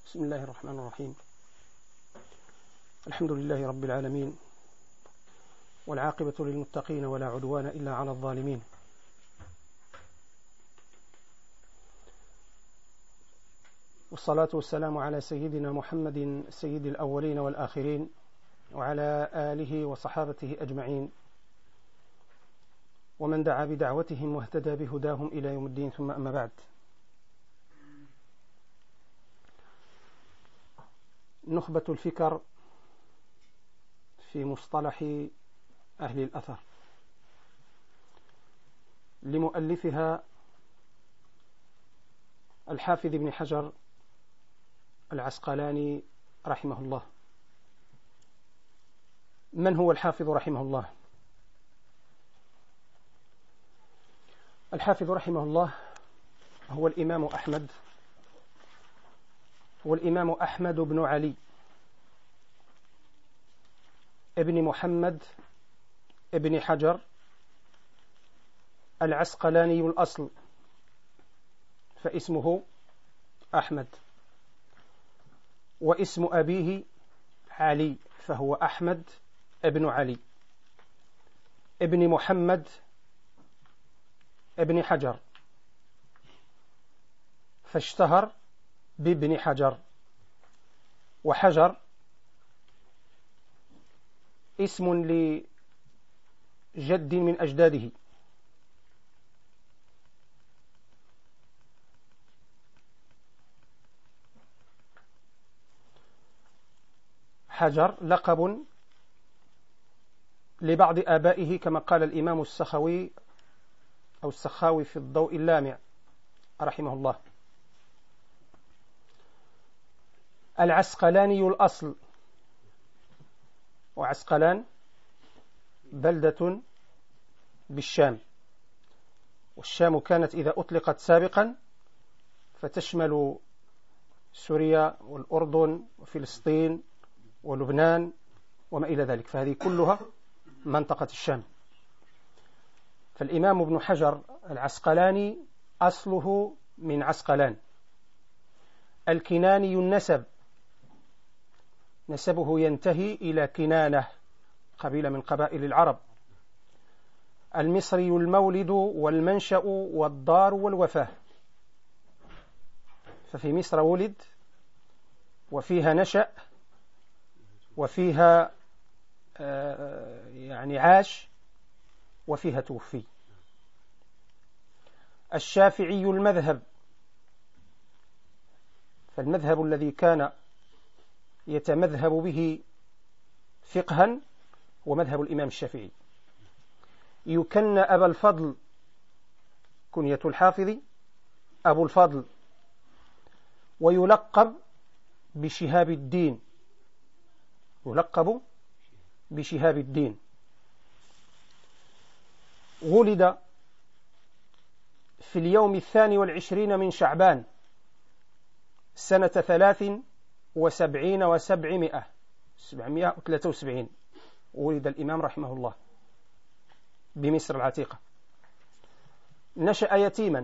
بسم الله الرحمن الرحيم. الحمد لله رب العالمين، والعاقبة للمتقين ولا عدوان إلا على الظالمين. والصلاة والسلام على سيدنا محمد سيد الأولين والآخرين، وعلى آله وصحابته أجمعين، ومن دعا بدعوتهم واهتدى بهداهم إلى يوم الدين، ثم أما بعد. نخبة الفكر في مصطلح أهل الأثر، لمؤلفها الحافظ ابن حجر العسقلاني رحمه الله. من هو الحافظ رحمه الله؟ الحافظ رحمه الله هو الإمام أحمد، والإمام أحمد بن علي ابن محمد ابن حجر العسقلاني الأصل، فاسمه أحمد، واسم أبيه علي، فهو أحمد ابن علي ابن محمد ابن حجر، فاشتهر بابن حجر. وحجر اسم لجد من أجداده، حجر لقب لبعض آبائه، كما قال الإمام السخاوي أو السخاوي في الضوء اللامع رحمه الله. العسقلاني الأصل، وعسقلان بلدة بالشام، والشام كانت إذا أطلقت سابقا فتشمل سوريا والأردن وفلسطين ولبنان وما إلى ذلك، فهذه كلها منطقة الشام. فالإمام ابن حجر العسقلاني أصله من عسقلان، الكناني النسب، نسبه ينتهي إلى كنانة، قبيلة من قبائل العرب. المصري المولد والمنشأ والدار والوفاة، ففي مصر ولد وفيها نشأ وفيها عاش وفيها توفي. الشافعي المذهب، فالمذهب الذي كان يتمذهب به فقها ومذهب الإمام الشافعي. يكنى أبا الفضل، كنية الحافظ أبو الفضل، ويلقب بشهاب الدين، يلقب بشهاب الدين. ولد في اليوم 22 من شعبان سنة 73 و700، 773 ولد الإمام رحمه الله بمصر العتيقة. نشأ يتيما،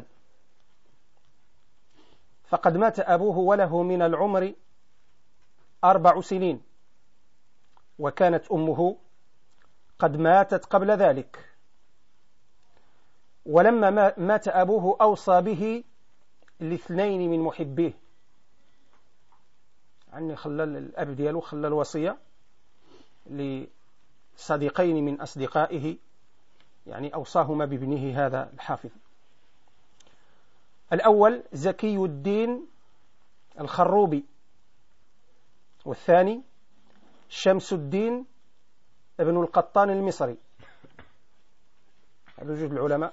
فقد مات أبوه وله من العمر 4 سنين، وكانت أمه قد ماتت قبل ذلك. ولما مات أبوه أوصى به لاثنين من محبيه، يعني خلى الأب دياله خلى الوصية لصديقين من أصدقائه، يعني أوصاهما بابنه هذا الحافظ. الأول زكي الدين الخروبي، والثاني شمس الدين ابن القطان المصري. هذا وجود العلماء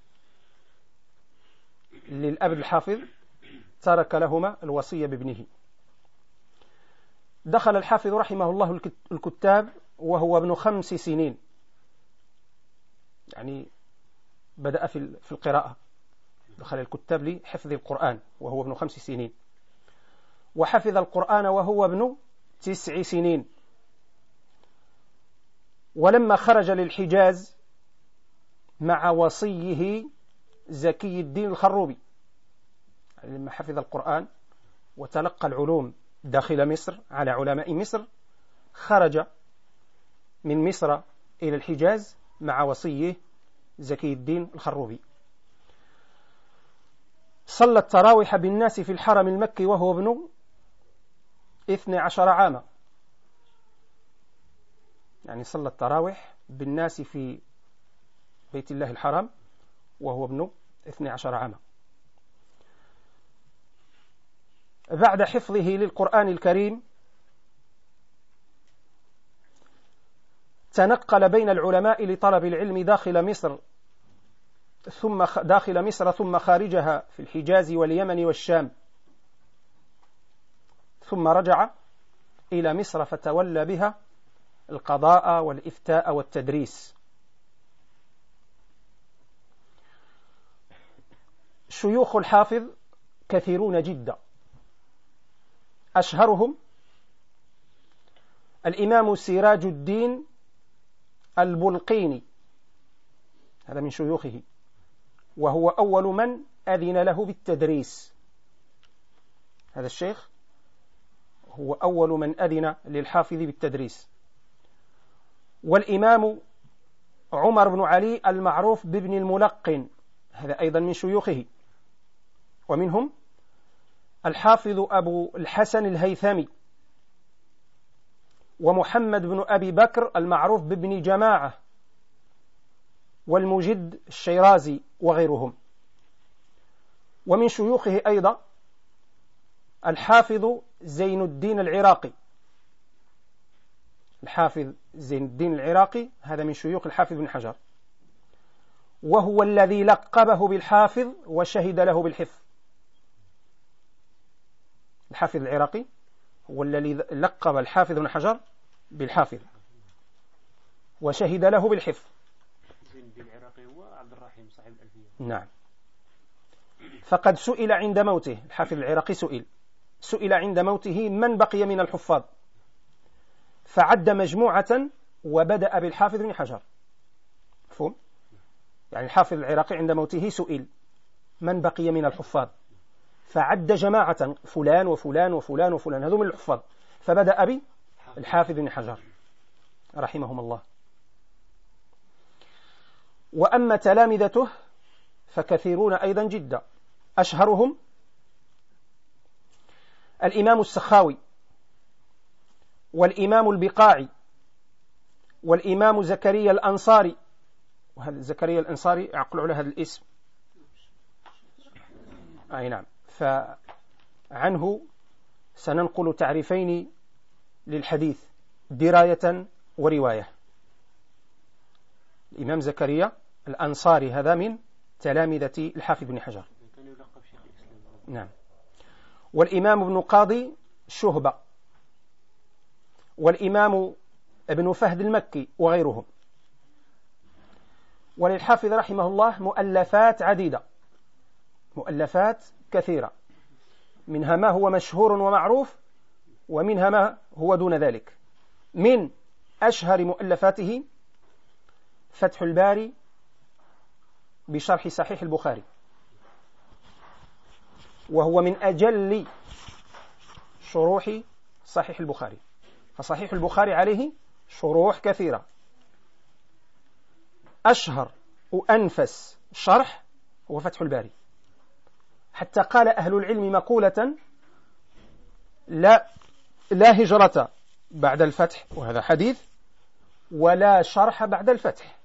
للأب الحافظ ترك لهما الوصية بابنه. دخل الحافظ رحمه الله الكتاب وهو ابن 5 سنين، يعني بدأ في القراءة، دخل الكتاب لحفظ القرآن وهو ابن 5 سنين، وحفظ القرآن وهو ابن 9 سنين. ولما خرج للحجاز مع وصيه زكي الدين الخروبي، يعني لما حفظ القرآن وتلقى العلوم داخل مصر على علماء مصر، خرج من مصر إلى الحجاز مع وصيه زكي الدين الخروبي. صلى التراويح بالناس في الحرم المكي وهو ابن 12 عاما، يعني صلى التراويح بالناس في بيت الله الحرام وهو ابن 12 عاما. بعد حفظه للقرآن الكريم تنقل بين العلماء لطلب العلم داخل مصر ثم خارجها في الحجاز واليمن والشام، ثم رجع إلى مصر فتولى بها القضاء والإفتاء والتدريس. شيوخ الحافظ كثيرون جدا، أشهرهم الإمام سراج الدين البلقيني، هذا من شيوخه، وهو أول من أذن له بالتدريس. هذا الشيخ هو أول من أذن للحافظ بالتدريس. والإمام عمر بن علي المعروف بابن الملقن، هذا أيضا من شيوخه. ومنهم الحافظ أبو الحسن الهيثمي، ومحمد بن أبي بكر المعروف بابن جماعة، والمجد الشيرازي وغيرهم. ومن شيوخه أيضا الحافظ زين الدين العراقي. الحافظ زين الدين العراقي هذا من شيوخ الحافظ بن حجر، وهو الذي لقبه بالحافظ وشهد له بالحفظ. الحافظ العراقي هو الذي لقب الحافظ بن حجر بالحافظ وشهد له بالحفظ. زين الدين العراقي هو عبد الرحيم صاحب الألفية. نعم. فقد سئل عند موته، الحافظ العراقي سئل عند موته من بقي من الحفاظ، فعد مجموعة وبدأ بالحافظ بن حجر. مفهوم؟ يعني الحافظ العراقي عند موته سئل من بقي من الحفاظ، فعد جماعة فلان وفلان وفلان وفلان، هذو من الحفاظ، فبدأ بالحافظ بن حجر رحمهم الله. وأما تلامذته فكثيرون أيضا جدا، أشهرهم الإمام السخاوي، والإمام البقاعي، والإمام زكريا الأنصاري. وهذا زكريا الأنصاري أعقل على هذا الاسم، أي نعم. فعنه سننقل تعريفين للحديث، دراية ورواية. الإمام زكريا الأنصاري هذا من تلامذة الحافظ بن حجر، كان يلقب شيخ الإسلام. نعم. والإمام ابن قاضي شهبة، والإمام ابن فهد المكي وغيرهم. وللحافظ رحمه الله مؤلفات عديدة، مؤلفات كثيرة، منها ما هو مشهور ومعروف، ومنها ما هو دون ذلك. من أشهر مؤلفاته فتح الباري بشرح صحيح البخاري، وهو من أجل شروح صحيح البخاري، فصحيح البخاري عليه شروح كثيرة. أشهر وأنفس شرح هو فتح الباري، حتى قال أهل العلم مقولة: لا هجرة بعد الفتح، وهذا حديث، ولا شرح بعد الفتح.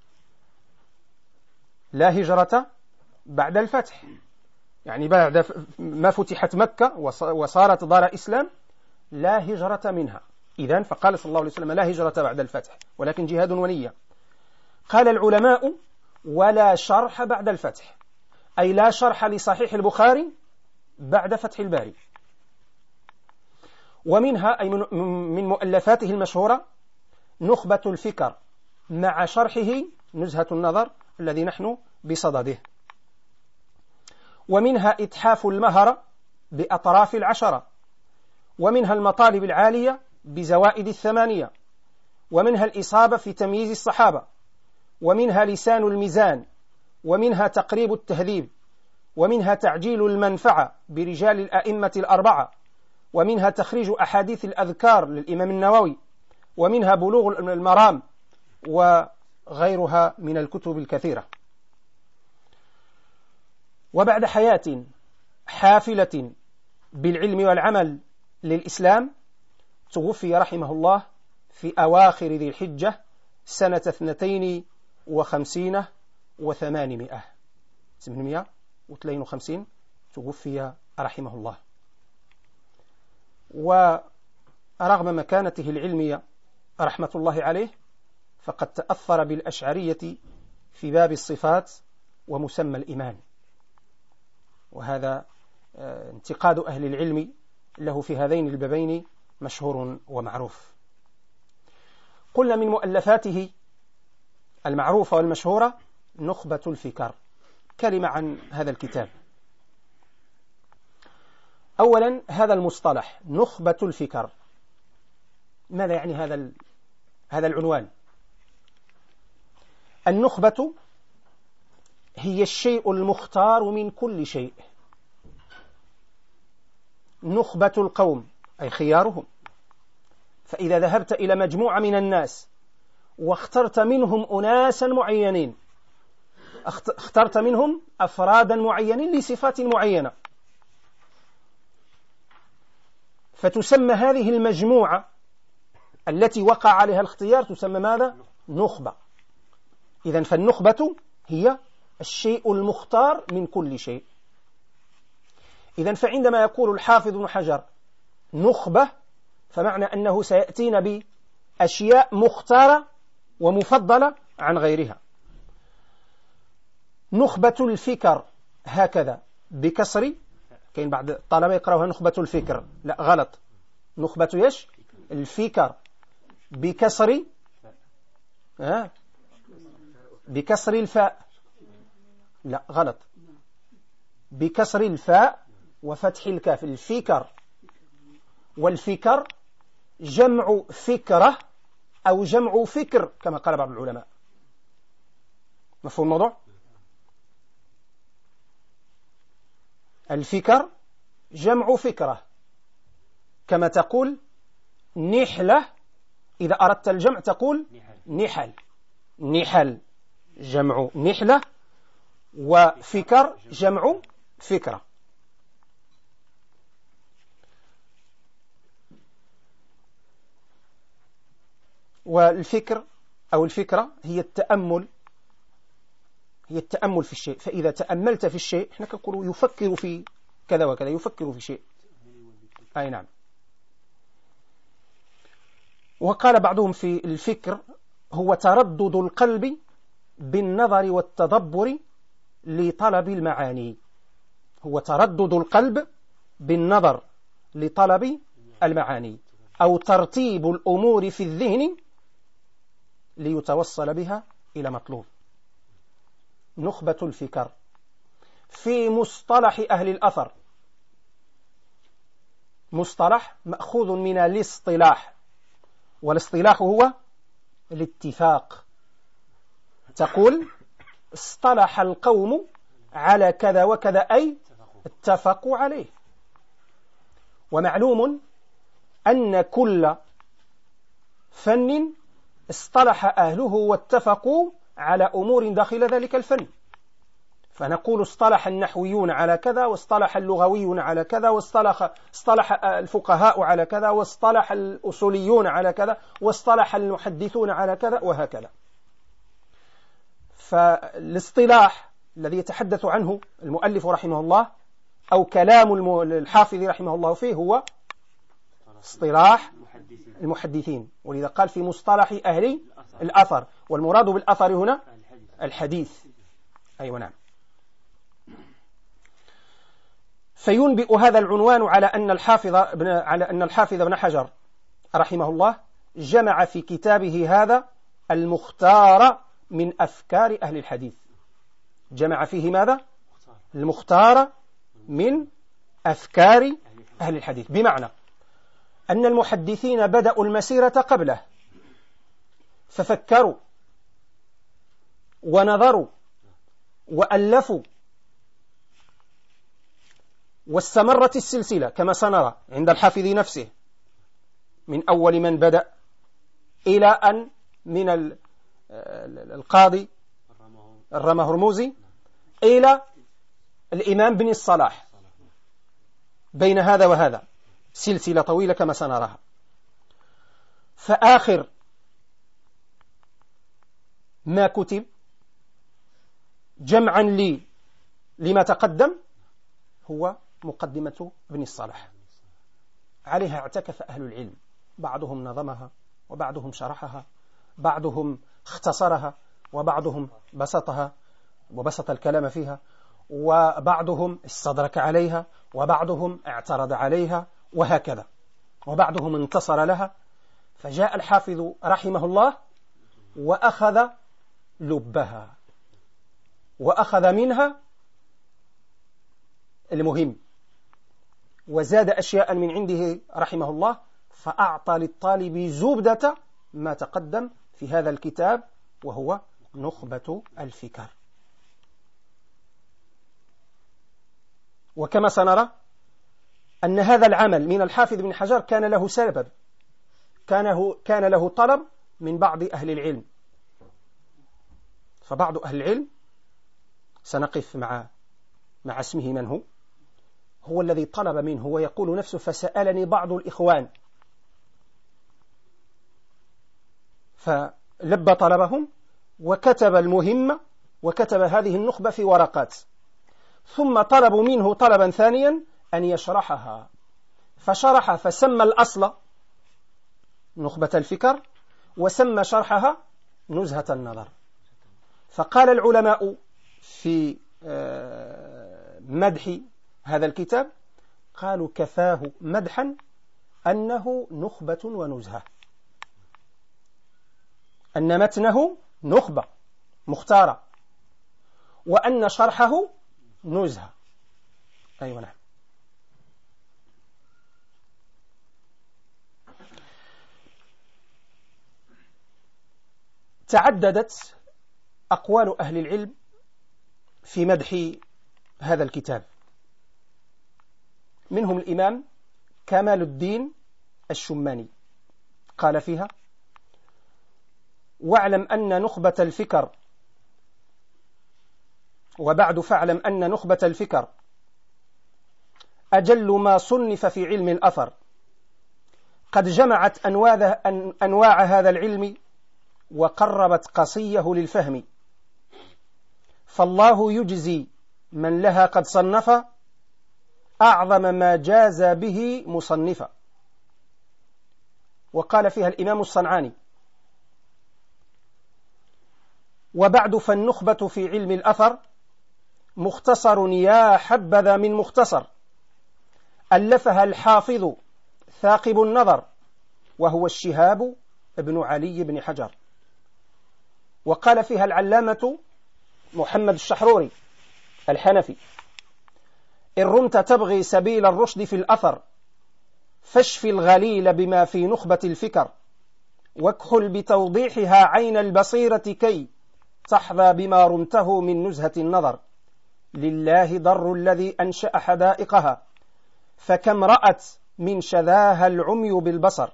لا هجرة بعد الفتح، يعني بعد ما فتحت مكة وصارت دار إسلام لا هجرة منها. إذن فقال صلى الله عليه وسلم: لا هجرة بعد الفتح ولكن جهاد ونية. قال العلماء: ولا شرح بعد الفتح، أي لا شرح لصحيح البخاري بعد فتح الباري. ومنها أي من مؤلفاته المشهورة نخبة الفكر مع شرحه نزهة النظر الذي نحن بصدده. ومنها إتحاف المهرة بأطراف العشرة، ومنها المطالب العالية بزوائد الثمانية، ومنها الإصابة في تمييز الصحابة، ومنها لسان الميزان، ومنها تقريب التهذيب، ومنها تعجيل المنفعة برجال الأئمة الأربعة، ومنها تخريج أحاديث الأذكار للإمام النووي، ومنها بلوغ المرام، وغيرها من الكتب الكثيرة. وبعد حياة حافلة بالعلم والعمل للإسلام، توفي رحمه الله في أواخر ذي الحجة سنة 52 و800، 852 توفي رحمه الله. ورغم مكانته العلمية رحمة الله عليه، فقد تأثر بالأشعرية في باب الصفات ومسمى الإيمان، وهذا انتقاد أهل العلم له في هذين البابين مشهور ومعروف. قلنا من مؤلفاته المعروفة والمشهورة نخبة الفكر. كلمة عن هذا الكتاب. أولا هذا المصطلح نخبة الفكر، ماذا يعني هذا العنوان؟ النخبة هي الشيء المختار من كل شيء. نخبة القوم أي خيارهم. فإذا ذهبت إلى مجموعة من الناس واخترت منهم أناسا معينين، اخترت منهم أفرادا معينين لصفات معينة، فتسمى هذه المجموعة التي وقع عليها الاختيار تسمى ماذا؟ نخبة. إذن فالنخبة هي الشيء المختار من كل شيء. إذن فعندما يقول الحافظ ابن حجر نخبة، فمعنى أنه سيأتينا بأشياء مختارة ومفضلة عن غيرها. نخبة الفكر هكذا بكسر، كاين بعض الطلبة يقرأوها نخبة الفكر، لا غلط، نخبة يش الفكر بكسر بكسر الفاء، لا غلط، بكسر الفاء وفتح الكاف. الفكر، والفكر جمع فكرة أو جمع فكر كما قال بعض العلماء. مفهوم الموضوع؟ الفكر جمع فكرة، كما تقول نحلة، إذا أردت الجمع تقول نحل. نحل جمع نحلة، وفكر جمع فكرة. والفكر أو الفكرة هي التأمل، هي التأمل في الشيء. فإذا تأملت في الشيء، احنا كنقول يفكر في كذا وكذا، يفكر في شيء. أي نعم. وقال بعضهم في الفكر هو تردد القلب بالنظر والتدبر لطلب المعاني. هو تردد القلب بالنظر لطلب المعاني، أو ترتيب الأمور في الذهن ليتوصل بها إلى مطلوب. نخبة الفكر في مصطلح أهل الأثر، مصطلح مأخوذ من الاصطلاح، والاصطلاح هو الاتفاق. تقول اصطلح القوم على كذا وكذا، أي اتفقوا عليه. ومعلوم أن كل فن اصطلح أهله واتفقوا على أمور داخل ذلك الفن. فنقول اصطلح النحويون على كذا، واصطلح اللغويون على كذا، واصطلح الفقهاء على كذا، واصطلح الأصوليون على كذا، واصطلح المحدثون على كذا، وهكذا. فالاصطلاح الذي يتحدث عنه المؤلف رحمه الله أو كلام الحافظ رحمه الله فيه هو اصطلاح المحدثين، ولذا قال في مصطلح أهل الأثر، والمراد بالأثر هنا الحديث. أيوة نعم. فينبئ هذا العنوان على أن الحافظ ابن حجر رحمه الله جمع في كتابه هذا المختار من أفكار أهل الحديث. جمع فيه ماذا؟ المختار من أفكار أهل الحديث، بمعنى أن المحدثين بدأوا المسيرة قبله، ففكروا ونظروا وألفوا واستمرت السلسلة كما سنرى عند الحافظ نفسه من أول من بدأ إلى أن من القاضي الرمهرموزي إلى الإمام بن الصلاح، بين هذا وهذا سلسلة طويلة كما سنراها. فآخر ما كتب جمعا لما تقدم هو مقدمة ابن الصلاح، عليها اعتكف أهل العلم، بعضهم نظمها وبعضهم شرحها، بعضهم اختصرها وبعضهم بسطها وبسط الكلام فيها، وبعضهم استدرك عليها وبعضهم اعترض عليها وهكذا، وبعضهم انتصر لها. فجاء الحافظ رحمه الله وأخذ لبها وأخذ منها المهم وزاد أشياء من عنده رحمه الله، فأعطى للطالب زبدة ما تقدم في هذا الكتاب وهو نخبة الفكر. وكما سنرى أن هذا العمل من الحافظ بن حجر كان له سبب، كان له طلب من بعض أهل العلم. فبعض أهل العلم سنقف مع اسمه من هو الذي طلب منه ويقول نفسه: فسألني بعض الإخوان فلبى طلبهم وكتب المهمة وكتب هذه النخبة في ورقات، ثم طلبوا منه طلبا ثانيا أن يشرحها، فشرح فسمى الأصل نخبة الفكر وسمى شرحها نزهة النظر. فقال العلماء في مدح هذا الكتاب، قالوا: كفاه مدحا أنه نخبة ونزهة، أن متنه نخبة مختارة وأن شرحه نزهة. أيوة نعم. تعددت أقوال أهل العلم في مدح هذا الكتاب، منهم الإمام كمال الدين الشماني قال فيها: واعلم أن نخبة الفكر وبعد فاعلم أن نخبة الفكر أجل ما صنف في علم الأثر، قد جمعت أنواع هذا العلم وقربت قصيه للفهم، فالله يجزي من لها قد صنف أعظم ما جاز به مصنفا. وقال فيها الإمام الصنعاني: وبعد فالنخبة في علم الأثر مختصر يا حبذا من مختصر، ألفها الحافظ ثاقب النظر وهو الشهاب ابن علي بن حجر. وقال فيها العلامة محمد الشحروري الحنفي: إن رمت تبغي سبيل الرشد في الأثر فاشف الغليل بما في نخبة الفكر، واكحل بتوضيحها عين البصيرة كي تحظى بما رمته من نزهة النظر، لله ضر الذي أنشأ حدائقها فكم رأت من شذاها العمي بالبصر،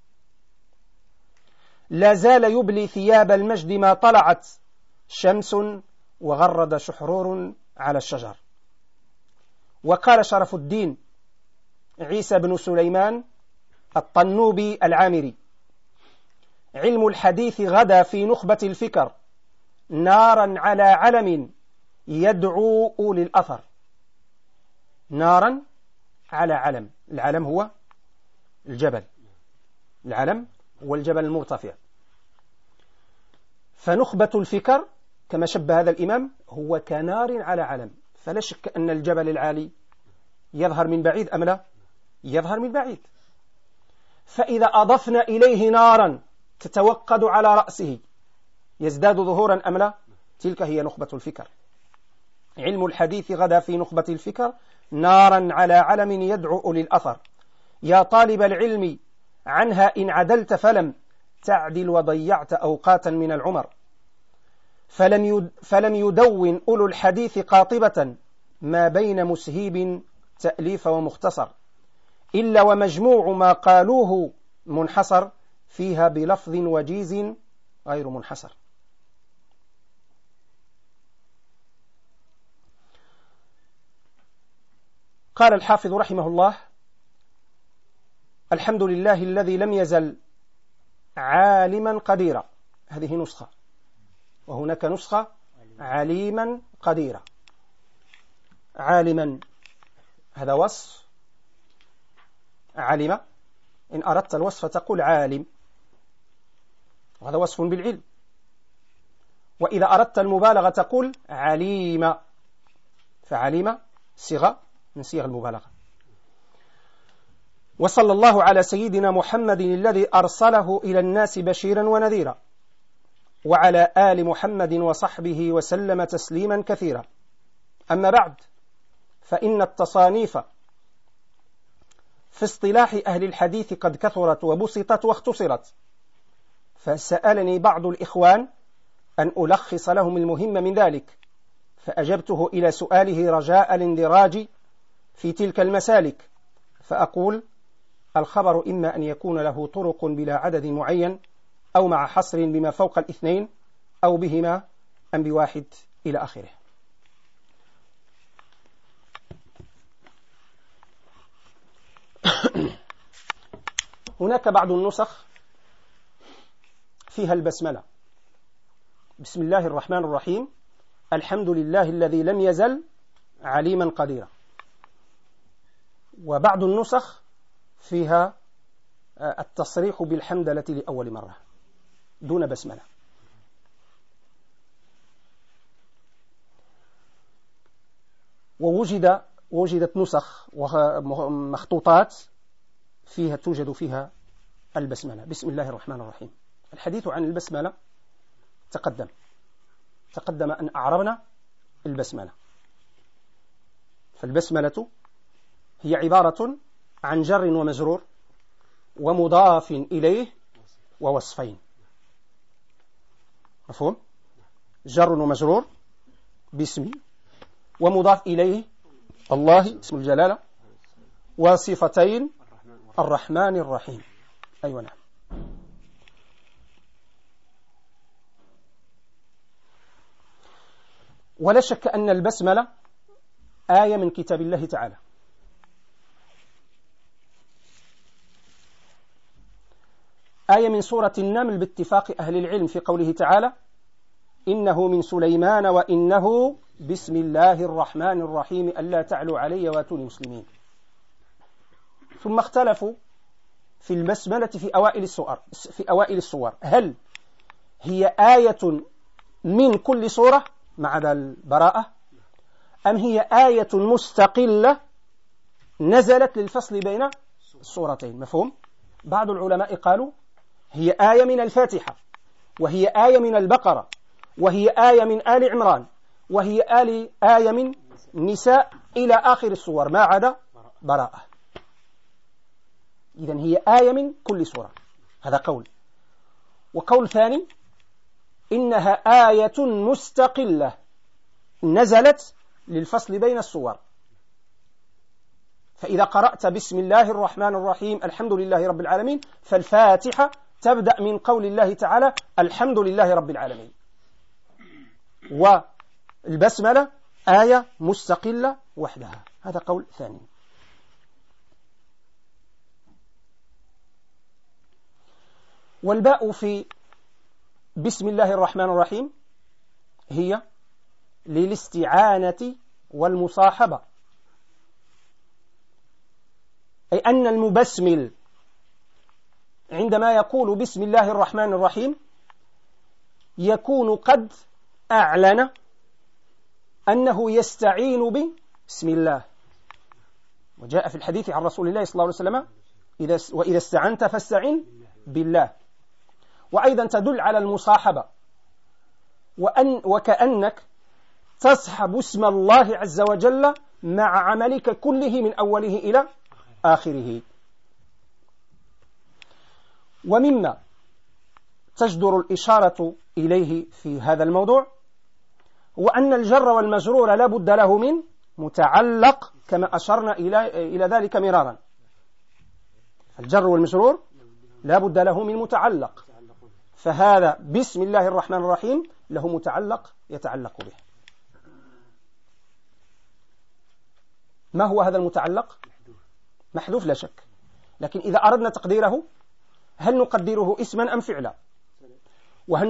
لا زال يبلي ثياب المجد ما طلعت شمس وغرد شحرور على الشجر. وقال شرف الدين عيسى بن سليمان الطنوبي العامري: علم الحديث غدا في نخبة الفكر نارا على علم يدعو أولي الأثر. نارا على علم، العلم هو الجبل، العلم هو الجبل المرتفع. فنخبة الفكر كما شبه هذا الإمام هو كنار على علم، فلا شك أن الجبل العالي يظهر من بعيد أم لا؟ يظهر من بعيد. فإذا أضفنا إليه نارا تتوقد على رأسه يزداد ظهورا أم لا؟ تلك هي نخبة الفكر. علم الحديث غدا في نخبة الفكر نارا على علم يدعو للأثر، يا طالب العلم عنها إن عدلت فلم تعدل وضيعت أوقاتا من العمر، فلم يدون أولو الحديث قاطبة ما بين مسهيب تأليف ومختصر، إلا ومجموع ما قالوه منحصر فيها بلفظ وجيز غير منحصر. قال الحافظ رحمه الله: الحمد لله الذي لم يزل عالما قديرا. هذه نسخة، وهناك نسخة عليما قديرا. عالما هذا وصف، علم إن أردت الوصف تقول عالم، وهذا وصف بالعلم. وإذا أردت المبالغة تقول عليم، فعلم صيغة من صيغ المبالغة. وصلى الله على سيدنا محمد الذي أرسله إلى الناس بشيرا ونذيرا، وعلى آل محمد وصحبه وسلم تسليما كثيرا. أما بعد، فإن التصانيف في اصطلاح أهل الحديث قد كثرت وبسطت واختصرت، فسألني بعض الإخوان أن ألخص لهم المهم من ذلك، فأجبته إلى سؤاله رجاء الاندراج في تلك المسالك، فأقول: الخبر إما أن يكون له طرق بلا عدد معين، أو مع حصر بما فوق الاثنين، أو بهما أم بواحد إلى آخره. هناك بعض النسخ فيها البسملة: بسم الله الرحمن الرحيم، الحمد لله الذي لم يزل عليما قديرا. وبعض النسخ فيها التصريح بالحمدلة لأول مرة دون بسملة. ووجدت نسخ ومخطوطات توجد فيها البسملة. بسم الله الرحمن الرحيم. الحديث عن البسملة تقدم أن أعربنا البسملة. فالبسملة هي عبارة عن جر ومجرور ومضاف إليه ووصفين. مفهوم؟ جر ومجرور باسم، ومضاف إليه الله اسم الجلالة، وصفتين الرحمن الرحيم. أيوة نعم. ولا شك أن البسملة آية من كتاب الله تعالى، آية من سورة النمل باتفاق أهل العلم في قوله تعالى: إنه من سليمان وإنه بسم الله الرحمن الرحيم ألا تعلوا علي واتوني مسلمين. ثم اختلفوا في البسملة في أوائل السور، هل هي آية من كل سورة مع ذا البراءة، أم هي آية مستقلة نزلت للفصل بين السورتين؟ مفهوم؟ بعض العلماء قالوا هي آية من الفاتحة، وهي آية من البقرة، وهي آية من آل عمران، وهي آية من النساء إلى آخر السور ما عدا براءة. إذن هي آية من كل سورة، هذا قول. وقول ثاني: إنها آية مستقلة نزلت للفصل بين السور. فإذا قرأت بسم الله الرحمن الرحيم الحمد لله رب العالمين، فالفاتحة تبدأ من قول الله تعالى الحمد لله رب العالمين، والبسملة آية مستقلة وحدها، هذا قول ثاني. والباء في بسم الله الرحمن الرحيم هي للاستعانة والمصاحبة، أي أن المبسمل عندما يقول بسم الله الرحمن الرحيم يكون قد أعلن أنه يستعين بسم الله. وجاء في الحديث عن رسول الله صلى الله عليه وسلم: وإذا استعنت فاستعن بالله. وأيضا تدل على المصاحبة، وكأنك تصحب اسم الله عز وجل مع عملك كله من أوله إلى آخره. ومما تجدر الإشارة إليه في هذا الموضوع هو أن الجر والمجرور لا بد له من متعلق كما أشرنا إلى ذلك مرارا. الجر والمجرور لا بد له من متعلق، فهذا بسم الله الرحمن الرحيم له متعلق يتعلق به. ما هو هذا المتعلق؟ محذوف لا شك، لكن إذا أردنا تقديره هل نقدره اسما أم فعلا؟ وهل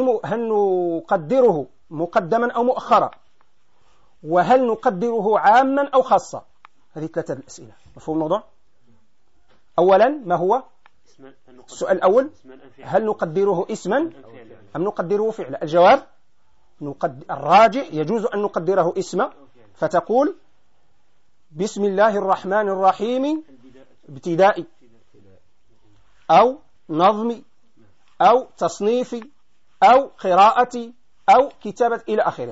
نقدره مقدما أو مؤخرا؟ وهل نقدره عاما أو خاصا؟ هذه ثلاثة الأسئلة. مفهوم الموضوع؟ أولا ما هو السؤال الأول؟ هل نقدره اسما أم نقدره فعلا؟ الجواب الراجح يجوز أن نقدره اسما، فتقول بسم الله الرحمن الرحيم ابتدائي أو نظمي أو تصنيفي أو قراءتي أو كتابة إلى آخره.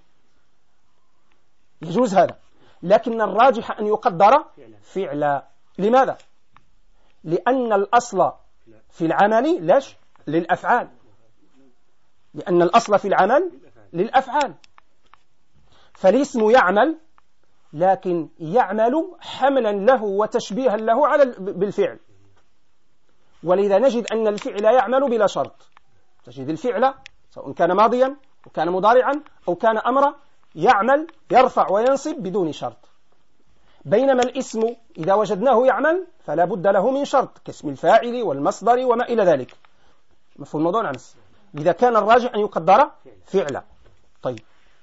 يجوز هذا، لكن الراجح أن يقدر فعلا. لماذا؟ لأن الأصل في العمل للأفعال، لأن الأصل في العمل للأفعال، فالاسم يعمل، لكن يعمل حملا له وتشبيها له بالفعل. ولذا نجد أن الفعل يعمل بلا شرط. تجد الفعل سواء كان ماضيا أو كان مضارعا أو كان أمرا يعمل يرفع وينصب بدون شرط، بينما الاسم إذا وجدناه يعمل فلا بد له من شرط كاسم الفاعل والمصدر وما إلى ذلك. مفهوم الموضوع نعم. إذا كان الراجح أن يقدر فعلا. طيب،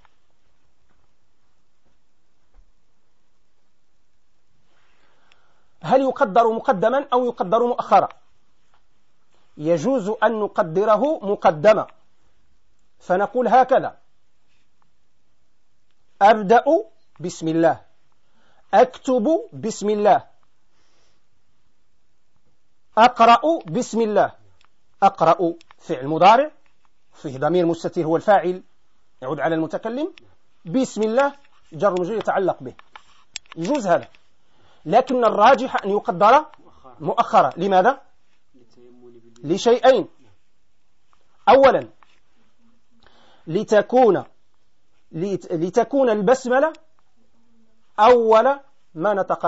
هل يقدر مقدما أو يقدر مؤخرا؟ يجوز أن نقدره مقدما، فنقول هكذا: أبدأ بسم الله، أكتب بسم الله، أقرأ بسم الله. أقرأ فعل مضارع فيه ضمير مستتر هو الفاعل يعود على المتكلم، بسم الله جر مجرور يتعلق به. يجوز هذا، لكن الراجح أن يقدر مؤخرا. لماذا؟ لشيئين: أولا لتكون البسملة أول ما نطق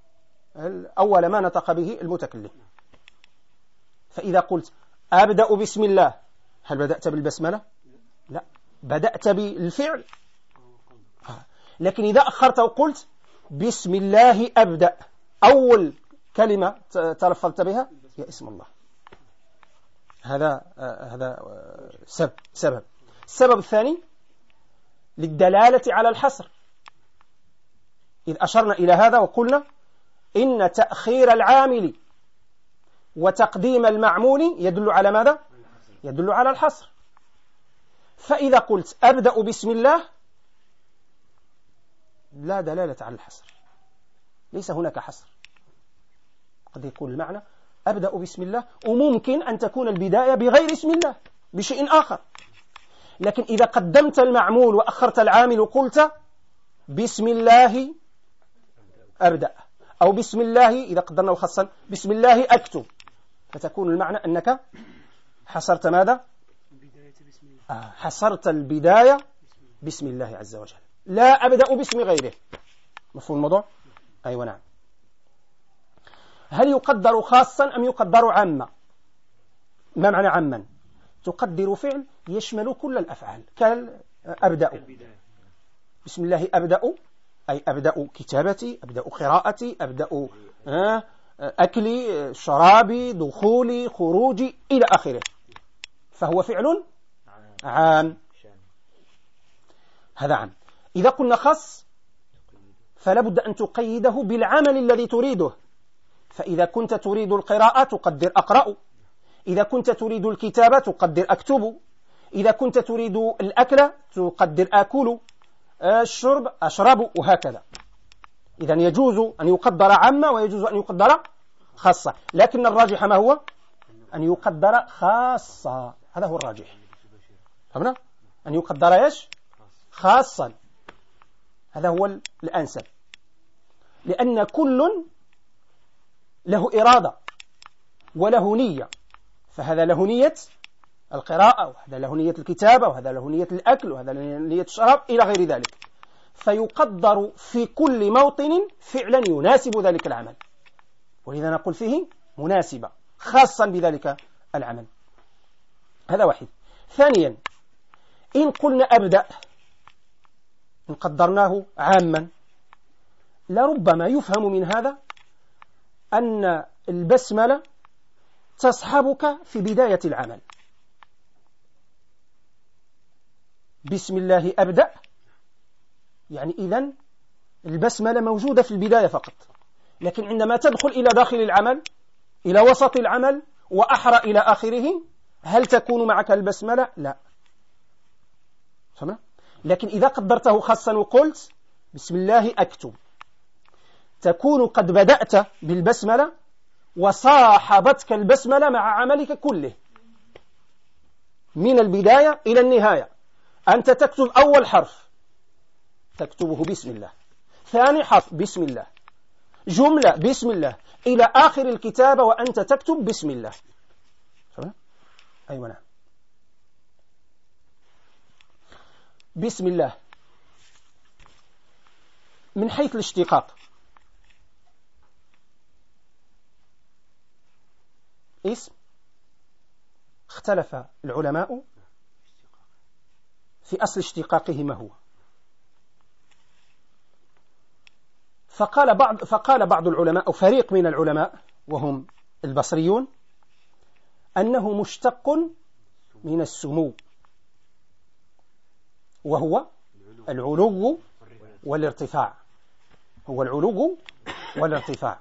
به المتكلم. فإذا قلت أبدأ بسم الله، هل بدأت بالبسملة؟ لا، بدأت بالفعل. لكن إذا أخرت وقلت بسم الله أبدأ، أول كلمة تلفظت بها هي اسم الله. هذا سبب. السبب الثاني للدلالة على الحصر، إذ أشرنا إلى هذا وقلنا إن تأخير العامل وتقديم المعمول يدل على ماذا؟ يدل على الحصر. فإذا قلت أبدأ بسم الله لا دلالة على الحصر، ليس هناك حصر. قد يكون المعنى أبدأ بسم الله، وممكن أن تكون البداية بغير اسم الله بشيء آخر. لكن إذا قدمت المعمول وأخرت العامل وقلت بسم الله أبدأ، أو بسم الله إذا قدرناه خاصا بسم الله أكتب، فتكون المعنى أنك حصرت ماذا؟ حصرت البداية بسم الله عز وجل، لا أبدأ باسم غيره. مفهوم الموضوع؟ أيوة نعم. هل يقدر خاصا أم يقدر عاما؟ ما معنى عاما؟ تقدر فعل يشمل كل الأفعال، كأبدأ بسم الله أبدأ، أي أبدأ كتابتي، أبدأ قراءتي، أبدأ أكلي، شرابي، دخولي، خروجي إلى آخره، فهو فعل عام. هذا عام. إذا قلنا خاص فلا بد أن تقيده بالعمل الذي تريده. فإذا كنت تريد القراءة تقدر أقرأ، إذا كنت تريد الكتابة تقدر أكتب، إذا كنت تريد الأكل تقدر آكل، الشرب أشرب، وهكذا. إذن يجوز أن يقدر عامة ويجوز أن يقدر خاصة، لكن الراجح ما هو؟ أن يقدر خاصة. هذا هو الراجح. فهمنا؟ أن يقدر إيش؟ خاصا. هذا هو الأنسب، لأن كل له إرادة وله نية، فهذا له نية القراءة، وهذا له نية الكتابة، وهذا له نية الأكل، وهذا له نية الشراب إلى غير ذلك. فيقدر في كل موطن فعلا يناسب ذلك العمل، ولذا نقول فيه مناسبة خاصا بذلك العمل. هذا واحد. ثانيا، إن قلنا أبدأ، إن قدرناه عاما، لربما يفهم من هذا أن البسملة تصحبك في بداية العمل. بسم الله أبدأ، يعني إذن البسملة موجودة في البداية فقط، لكن عندما تدخل إلى داخل العمل، إلى وسط العمل وأحرى إلى آخره، هل تكون معك البسملة؟ لا. فهمنا؟ لكن إذا قدرته خاصا وقلت بسم الله أكتب، تكون قد بدأت بالبسملة وصاحبتك البسملة مع عملك كله من البداية إلى النهاية. أنت تكتب أول حرف تكتبه بسم الله، ثاني حرف بسم الله، جملة بسم الله، إلى آخر الكتابة وأنت تكتب بسم الله. أيوة نعم. بسم الله من حيث الاشتقاق اسم اختلف العلماء في أصل اشتقاقه ما هو. فقال بعض العلماء أو فريق من العلماء وهم البصريون أنه مشتق من السمو، وهو العلو والارتفاع. هو العلو والارتفاع.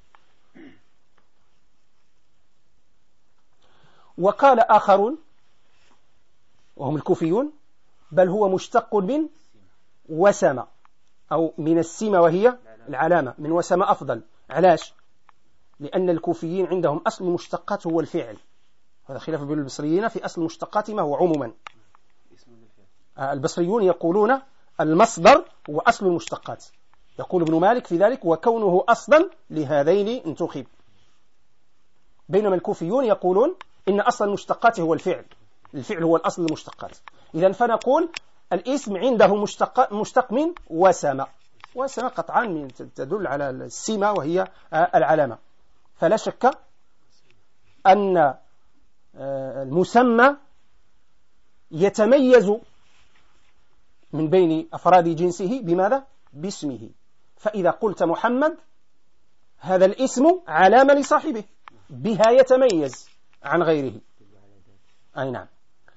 وقال آخرون وهم الكوفيون بل هو مشتق من وسمة أو من السمة وهي العلامة، من وسمة أفضل. علاش؟ لأن الكوفيين عندهم أصل المشتقات هو الفعل، هذا خلاف بين البصريين في أصل المشتقات ما هو عموما. البصريون يقولون المصدر هو أصل المشتقات، يقول ابن مالك في ذلك وكونه أصلا لهذين انتخب، بينما الكوفيون يقولون إن أصل المشتقات هو الفعل، الفعل هو الأصل المشتقات. إذن فنقول الاسم عنده مشتق من وسمة، وسمة قطعا تدل على السمة وهي العلامة. فلا شك أن المسمى يتميز من بين أفراد جنسه بماذا؟ باسمه. فإذا قلت محمد هذا الاسم علامة لصاحبه بها يتميز عن غيره. أي نعم.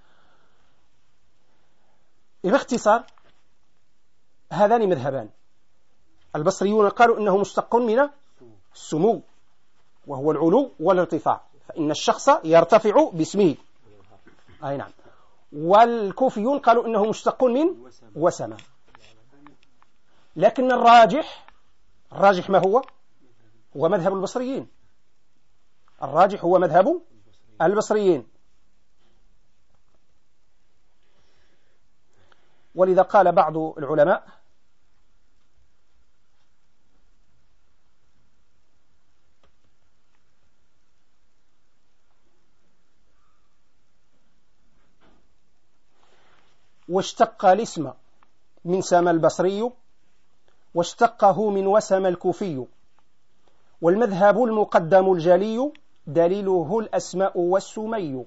باختصار هذان مذهبان، البصريون قالوا إنه مشتق من السمو وهو العلو والارتفاع، فإن الشخص يرتفع باسمه. أي نعم. والكوفيون قالوا إنه مشتق من وسمة. لكن الراجح ما هو؟ هو مذهب البصريين. الراجح هو مذهب البصريين. ولذا قال بعض العلماء واشتق الاسم من سما البصري واشتقه من وسم الكوفي، والمذهب المقدم الجلي دليله الأسماء والسمي.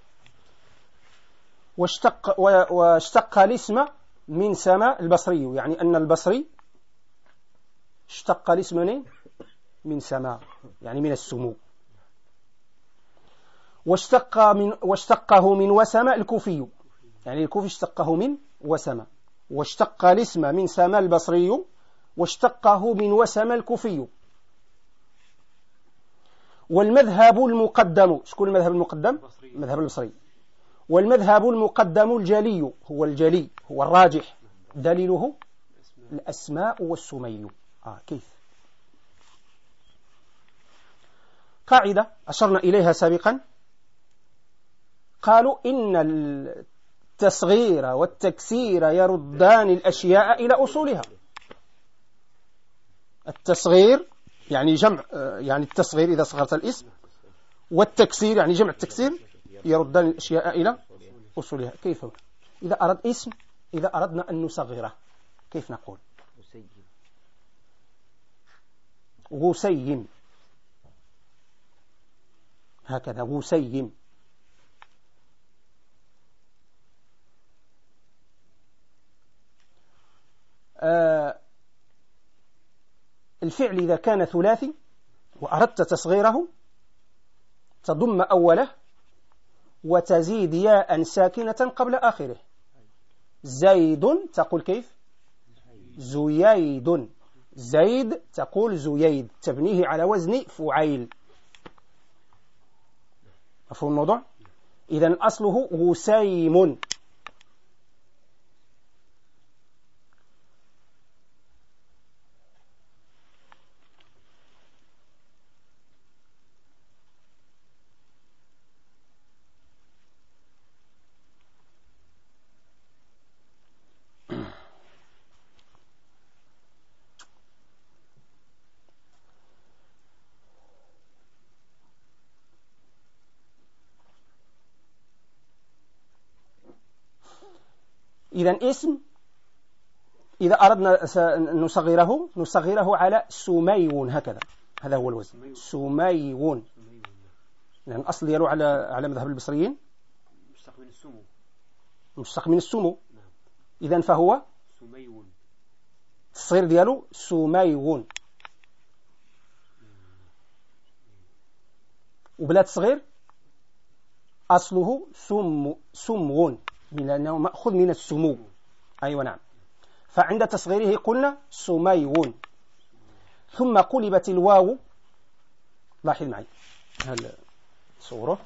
واشتق الاسم من سما البصري، يعني أن البصري اشتق الاسم من سما يعني من السمو. واشتقه من وسم الكوفي، يعني الكوفي اشتقه من وسم. واشتق الاسم من سما البصري واشتقه من وسم الكوفي. والمذهب المقدم، شكون المذهب المقدم؟ المذهب البصري. والمذهب المقدم الجلي، هو الجلي هو الراجح، دليله الأسماء والسمي. كيف؟ قاعدة أشرنا إليها سابقا، قالوا إن التصغير والتكسير يردان الأشياء إلى أصولها. التصغير يعني جمع، يعني التصغير إذا صغرت الاسم، والتكسير يعني جمع التكسير، يردان الأشياء إلى أصولها. كيف؟ إذا أردنا أن نصغره كيف نقول؟ غسيم، هكذا غسيم. الفعل إذا كان ثلاثي وأردت تصغيره تضم أوله وتزيد ياء ساكنة قبل آخره. زيد تقول كيف؟ زييد. زيد تقول زييد، تبنيه على وزن فعيل. مفهوم الموضوع؟ إذن أصله غسيم. إذن اسم إذا أردنا نصغره على سميون، هكذا، هذا هو الوزن، سميون، لأن الأصل يلو على مذهب البصريين مشتق من السمو. إذن فهو سميون، التصغير ديالو سميون، وبلا تصغير أصله سمون، لأنه مأخوذ من السمو. أيوة نعم. فعند تصغيره قلنا سميون. ثم قلبت الواو، لاحظ معي هل صوره،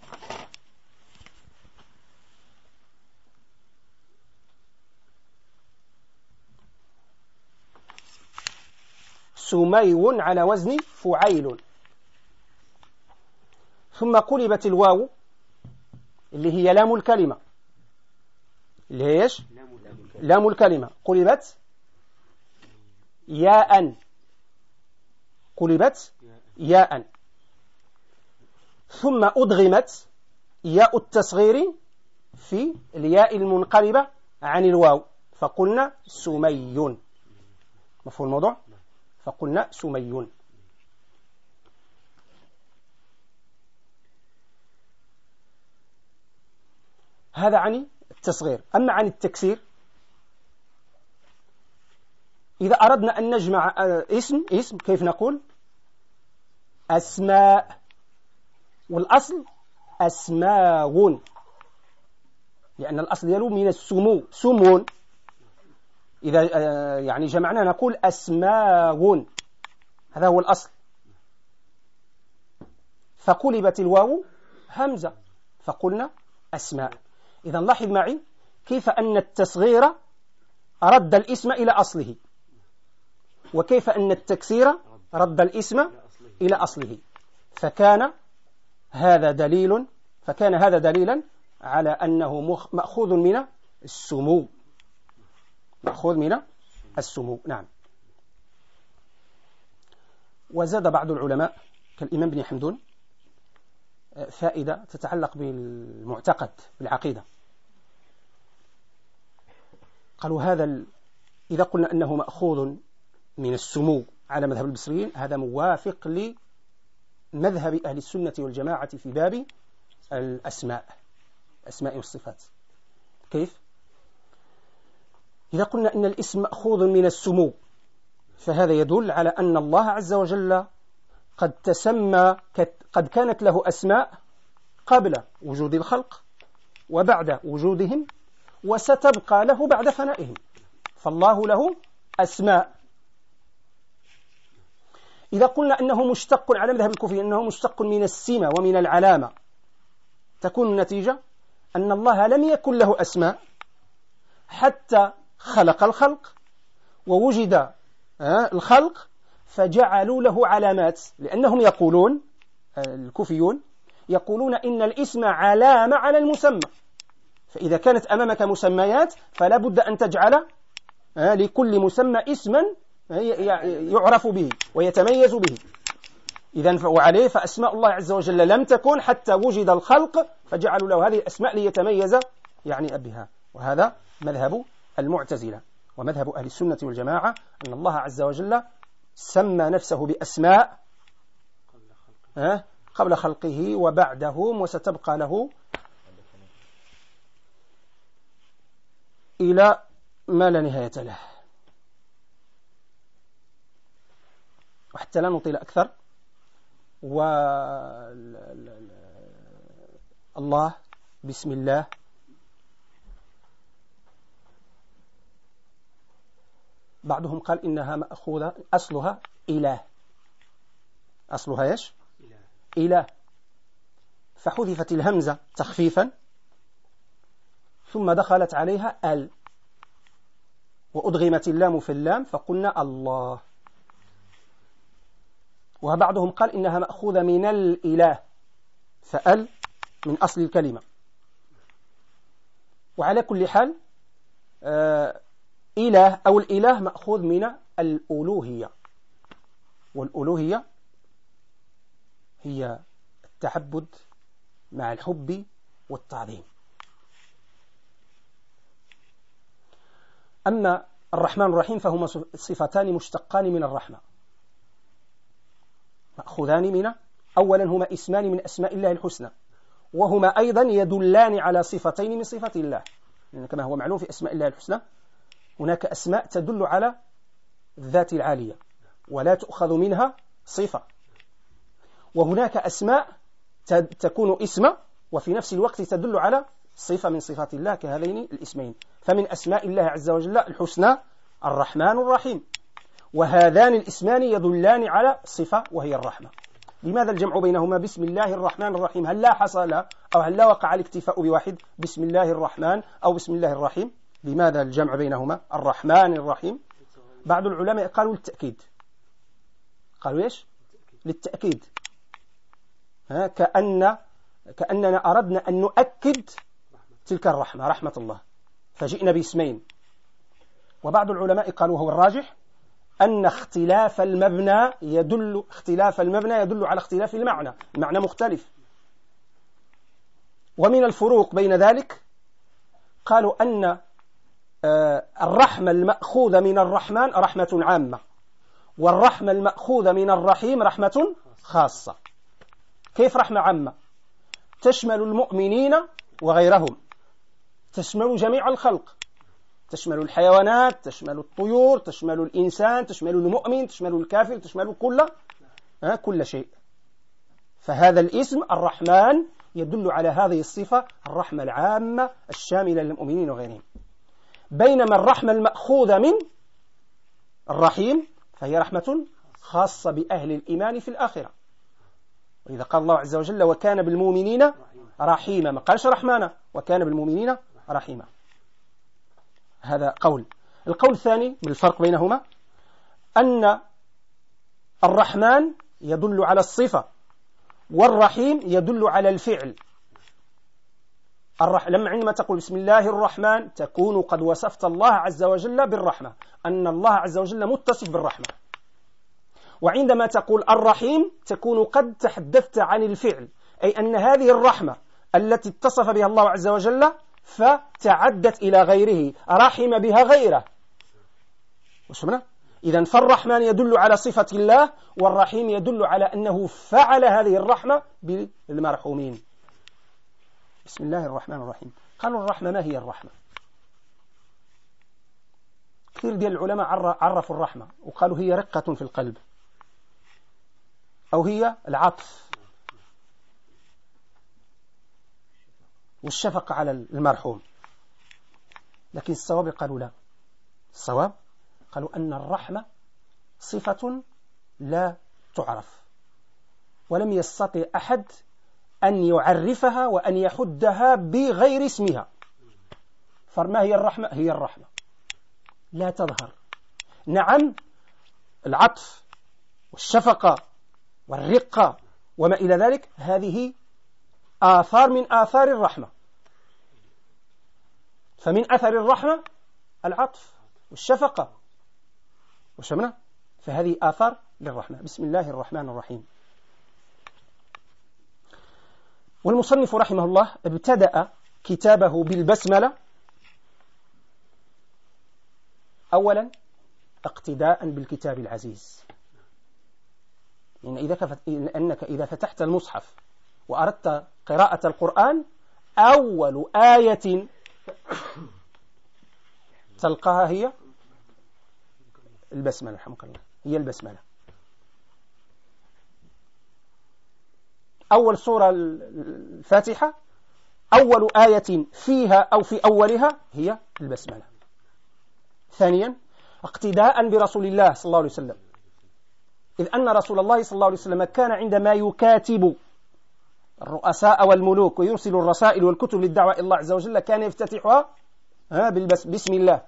سميون على وزن فعيل. ثم قلبت الواو اللي هي لام الكلمة، اللي هي ايش؟ لام الكلمة قلبت ياء، قلبت ياء. ثم أدغمت ياء التصغير في الياء المنقلبة عن الواو، فقلنا سميون. مفهوم الموضوع؟ فقلنا سميون. هذا عن التصغير. أما عن التكسير، إذا أردنا أن نجمع اسم كيف نقول؟ أسماء، والأصل أسماون، لأن الأصل يلو من السمو، سمون. إذا يعني جمعنا نقول أسماون، هذا هو الأصل. فقلبت الواو همزة فقلنا أسماء. إذا لاحظ معي كيف أن التصغير رد الاسم إلى أصله، وكيف أن التكسير رد الاسم إلى أصله. فكان هذا دليلا على أنه مأخوذ من السمو، مأخوذ من السمو. نعم. وزاد بعض العلماء كالإمام بن حمدون فائدة تتعلق بالمعتقد، بالعقيدة. قالوا هذا إذا قلنا أنه مأخوذ من السمو على مذهب البصريين، هذا موافق لمذهب أهل السنة والجماعة في باب الأسماء والصفات. كيف؟ إذا قلنا أن الاسم مأخوذ من السمو، فهذا يدل على أن الله عز وجل قد كانت له أسماء قبل وجود الخلق وبعد وجودهم، وستبقى له بعد فنائهم، فالله له أسماء. إذا قلنا أنه مشتق على مذهب الكوفي أنه مشتق من السمة ومن العلامة، تكون النتيجة أن الله لم يكن له أسماء حتى خلق الخلق ووجد الخلق فجعلوا له علامات، لأنهم يقولون الكوفيون يقولون إن الاسم علامة على المسمى، فإذا كانت أمامك مسميات فلا بد أن تجعل لكل مسمى اسما يعرف به ويتميز به. إذن وعليه فأسماء الله عز وجل لم تكن حتى وجد الخلق فجعلوا له هذه الأسماء ليتميز يعني بها. وهذا مذهب المعتزلة، ومذهب أهل السنة والجماعة أن الله عز وجل سمى نفسه بأسماء قبل خلقه وبعدهم، وستبقى له إلى ما لا نهاية له. وحتى لا نطيل أكثر، الله بسم الله بعضهم قال إنها مأخوذة أصلها إله، أصلها إيش؟ إله، فحذفت الهمزة تخفيفا ثم دخلت عليها ال، وأدغمت اللام في اللام فقلنا الله. وبعضهم قال إنها مأخوذة من الإله، فأل من أصل الكلمة. وعلى كل حال إله أو الإله مأخوذ من الألوهية، والألوهية هي التعبد مع الحب والتعظيم. أما الرحمن الرحيم فهما صفتان مشتقان من الرحمة، مأخوذان من، أولا هما اسمان من أسماء الله الحسنى، وهما أيضا يدلان على صفتين من صفات الله، لأن كما هو معلوم في أسماء الله الحسنى هناك أسماء تدل على الذات العالية ولا تؤخذ منها صفة، وهناك أسماء تكون اسم وفي نفس الوقت تدل على صفة من صفات الله كهذين الاسمين. فمن أسماء الله عز وجل الحسنى الرحمن الرحيم، وهذان الاسمان يدلان على صفة وهي الرحمة. لماذا الجمع بينهما بسم الله الرحمن الرحيم؟ هل لا حصل أو هل لا وقع الاكتفاء بواحد بسم الله الرحمن أو بسم الله الرحيم؟ لماذا الجمع بينهما الرحمن الرحيم؟ بعض العلماء قالوا للتأكيد، قالوا إيش؟ للتأكيد، كأننا أردنا أن نؤكد تلك الرحمة، رحمة الله، فجئنا باسمين. وبعض العلماء قالوا هو الراجح أن اختلاف المبنى يدل على اختلاف المعنى، المعنى مختلف. ومن الفروق بين ذلك قالوا أن الرحمة المأخوذة من الرحمن رحمة عامة، والرحمة المأخوذة من الرحيم رحمة خاصة. كيف رحمة عامة؟ تشمل المؤمنين وغيرهم، تشمل جميع الخلق، تشمل الحيوانات، تشمل الطيور، تشمل الإنسان، تشمل المؤمن، تشمل الكافر، تشمل كل شيء. فهذا الاسم الرحمن يدل على هذه الصفة، الرحمة العامة الشاملة للمؤمنين وغيرهم. بينما الرحمة المأخوذة من الرحيم فهي رحمة خاصة بأهل الإيمان في الآخرة. وإذا قال الله عز وجل وكان بالمؤمنين رحيما، ما قالش رحمانا، وكان بالمؤمنين رحيما. هذا قول. القول الثاني بالفرق بينهما أن الرحمن يدل على الصفة والرحيم يدل على الفعل. عندما تقول بسم الله الرحمن تكون قد وصفت الله عز وجل بالرحمة، أن الله عز وجل متصف بالرحمة. وعندما تقول الرحيم تكون قد تحدثت عن الفعل، أي أن هذه الرحمة التي اتصف بها الله عز وجل فتعدت إلى غيره، رحم بها غيره. وشمنا؟ إذن فالرحمن يدل على صفة الله، والرحيم يدل على أنه فعل هذه الرحمة بالمرحومين. بسم الله الرحمن الرحيم. قالوا الرحمة ما هي الرحمة؟ كثير ديال العلماء عرفوا الرحمة وقالوا هي رقة في القلب، أو هي العطف والشفقة على المرحوم. لكن الصواب قالوا لا، الصواب قالوا أن الرحمة صفة لا تعرف، ولم يستطع أحد أن يعرفها وأن يحدها بغير اسمها. فما هي الرحمة؟ هي الرحمة لا تظهر. نعم العطف والشفقة والرقة وما إلى ذلك هذه آثار من آثار الرحمة، فمن أثر الرحمة العطف والشفقة وشمنا، فهذه آثار للرحمة. بسم الله الرحمن الرحيم. والمصنف رحمه الله ابتدأ كتابه بالبسملة أولا اقتداء بالكتاب العزيز، لأنك إذا فتحت المصحف وأردت قراءة القرآن أول آية تلقاها هي البسملة، رحمك الله، هي البسملة. أول سورة الفاتحة أول آية فيها أو في أولها هي البسملة. ثانيا اقتداء برسول الله صلى الله عليه وسلم، إذ أن رسول الله صلى الله عليه وسلم كان عندما يكاتب الرؤساء والملوك ويرسل الرسائل والكتب للدعوة إلى الله عز وجل كان يفتتحها بسم الله.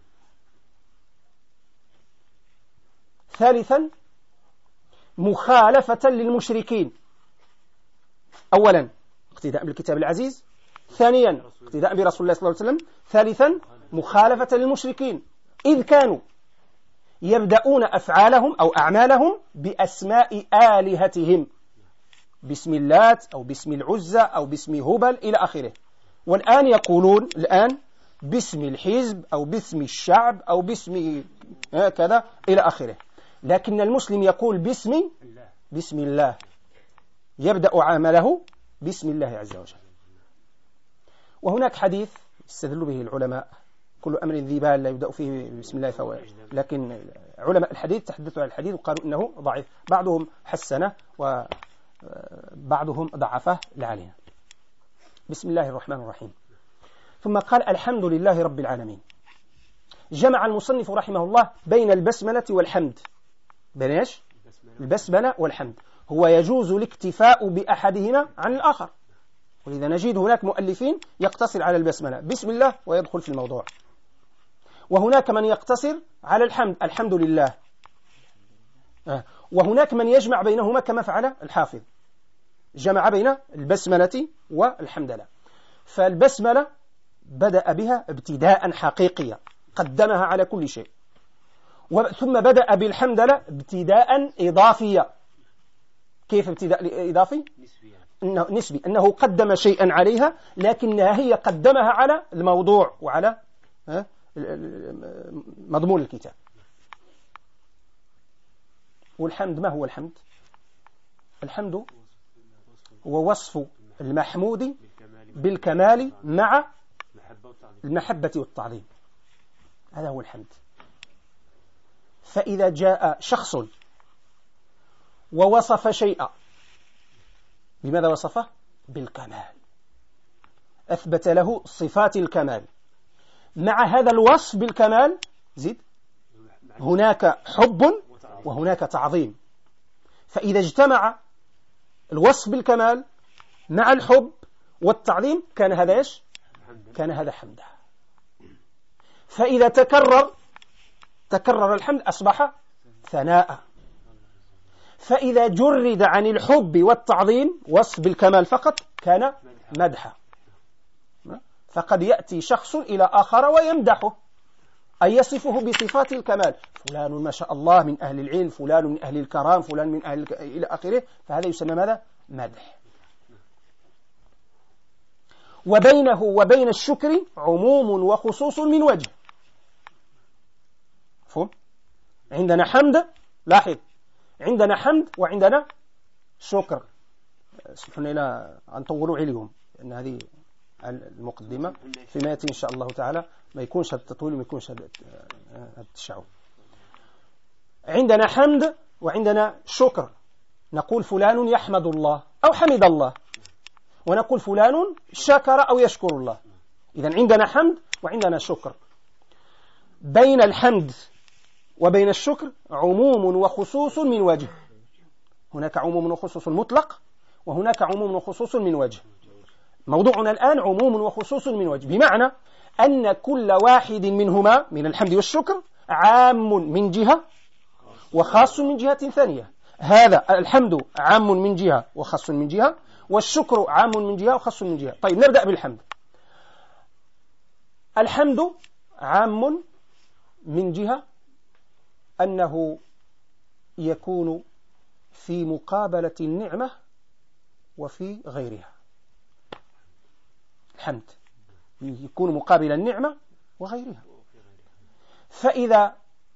ثالثا مخالفة للمشركين، أولا اقتداء بالكتاب العزيز، ثانيا اقتداء برسول الله صلى الله عليه وسلم، ثالثا مخالفة للمشركين، إذ كانوا يبدأون أفعالهم أو أعمالهم بأسماء آلهتهم، باسم اللات أو باسم العزى أو باسم هبل إلى آخره، والآن يقولون الآن باسم الحزب أو باسم الشعب أو باسم كذا إلى آخره. لكن المسلم يقول باسم الله، يبدأ عمله باسم الله عز وجل. وهناك حديث استدل به العلماء: كل أمر ذي بال لا يبدأ فيه بسم الله فهو، لكن علماء الحديث تحدثوا عن الحديث وقالوا إنه ضعيف، بعضهم حسنه وبعضهم ضعفه لعلنا. بسم الله الرحمن الرحيم. ثم قال الحمد لله رب العالمين. جمع المصنف رحمه الله بين البسملة والحمد، بين ايش؟ البسملة والحمد. هو يجوز الاكتفاء بأحدهما عن الآخر، ولذا نجد هناك مؤلفين يقتصر على البسملة بسم الله ويدخل في الموضوع، وهناك من يقتصر على الحمد الحمد لله، وهناك من يجمع بينهما كما فعل الحافظ، جمع بين البسملة والحمد لله. فالبسملة بدأ بها ابتداء حقيقيا، قدمها على كل شيء، ثم بدأ بالحمد لله ابتداء إضافيا. كيف ابتداء إضافي؟ نسبي، أنه قدم شيئا عليها لكنها هي قدمها على الموضوع وعلى مضمون الكتاب. والحمد ما هو الحمد؟ الحمد هو وصف المحمود بالكمال مع المحبة والتعظيم، هذا هو الحمد. فإذا جاء شخص ووصف شيئا، بماذا وصفه؟ بالكمال، أثبت له صفات الكمال، مع هذا الوصف بالكمال زيد هناك حب وهناك تعظيم. فإذا اجتمع الوصف بالكمال مع الحب والتعظيم كان هذا إيش؟ كان هذا حمدا. فإذا تكرر الحمد أصبح ثناء. فإذا جرد عن الحب والتعظيم وصف بالكمال فقط كان مدحا. فقد يأتي شخص إلى آخر ويمدحه، أي يصفه بصفات الكمال: فلان ما شاء الله من أهل العلم، فلان من أهل الكرام، فلان من أهل إلى آخره، فهذا يسمى ماذا؟ مدح. وبينه وبين الشكر عموم وخصوص من وجه. فهم؟ عندنا حمد، لاحظ، عندنا حمد وعندنا شكر. سبحانه لا نطولوا عليهم، لأن هذه المقدمة فيما يأتي إن شاء الله تعالى ما يكونش هذا التطويل وما يكونش هذا التشعب. عندنا حمد وعندنا شكر، نقول فلان يحمد الله أو حمد الله، ونقول فلان شكر أو يشكر الله. إذن عندنا حمد وعندنا شكر. بين الحمد وبين الشكر عموم وخصوص من وجه، هناك عموم وخصوص مطلق وهناك عموم وخصوص من وجه. موضوعنا الآن عموم وخصوص من وجه، بمعنى أن كل واحد منهما من الحمد والشكر عام من جهة وخاص من جهة ثانية. هذا الحمد عام من جهة وخاص من جهة، والشكر عام من جهة وخاص من جهة. طيب نبدأ بالحمد. الحمد عام من جهة أنه يكون في مقابلة النعمة وفي غيرها. الحمد يكون مقابل النعمة وغيرها. فإذا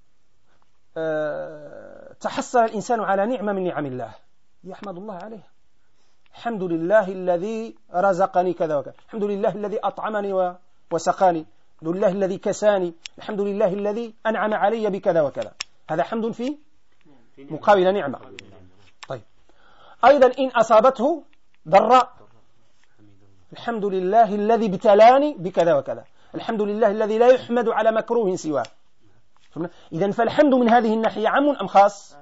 تحصل الإنسان على نعمة من نعم الله يحمد الله عليها. الحمد لله الذي رزقني كذا وكذا، الحمد لله الذي أطعمني وسقاني، الحمد لله الذي كساني، الحمد لله الذي أنعم علي بكذا وكذا. هذا حمد في مقابل نعمة. طيب، أيضا إن أصابته ضراء، الحمد لله الذي ابتلاني بكذا وكذا، الحمد لله الذي لا يحمد على مكروه سواه. إذن فالحمد من هذه الناحية عام أم خاص؟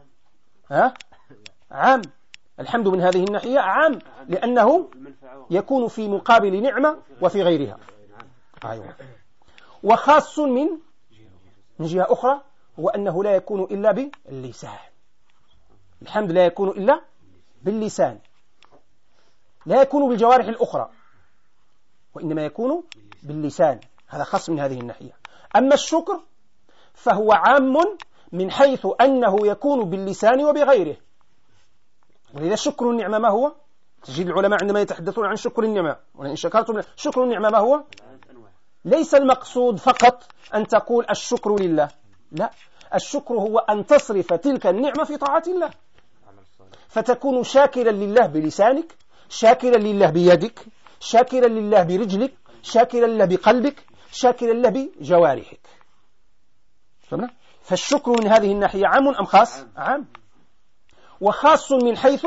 عام. الحمد من هذه الناحية عام، لأنه يكون في مقابل نعمة وفي غيرها. أيوة. وخاص من جهة أخرى، هو أنه لا يكون إلا باللسان. الحمد لا يكون إلا باللسان، لا يكون بالجوارح الأخرى، وإنما يكون باللسان. هذا خاص من هذه الناحية. أما الشكر فهو عام من حيث أنه يكون باللسان وبغيره. ولذا شكر النعمة ما هو؟ تجد العلماء عندما يتحدثون عن شكر النعمة، ولئن شكرتم، شكر النعمة ما هو؟ ليس المقصود فقط أن تقول الشكر لله، لا، الشكر هو أن تصرف تلك النعمة في طاعة الله، فتكون شاكرا لله بلسانك، شاكرا لله بيدك، شاكرا لله برجلك، شاكرا لله بقلبك، شاكرا لله بجوارحك. فهمنا؟ فالشكر من هذه الناحية عام أم خاص؟ عام. وخاص من حيث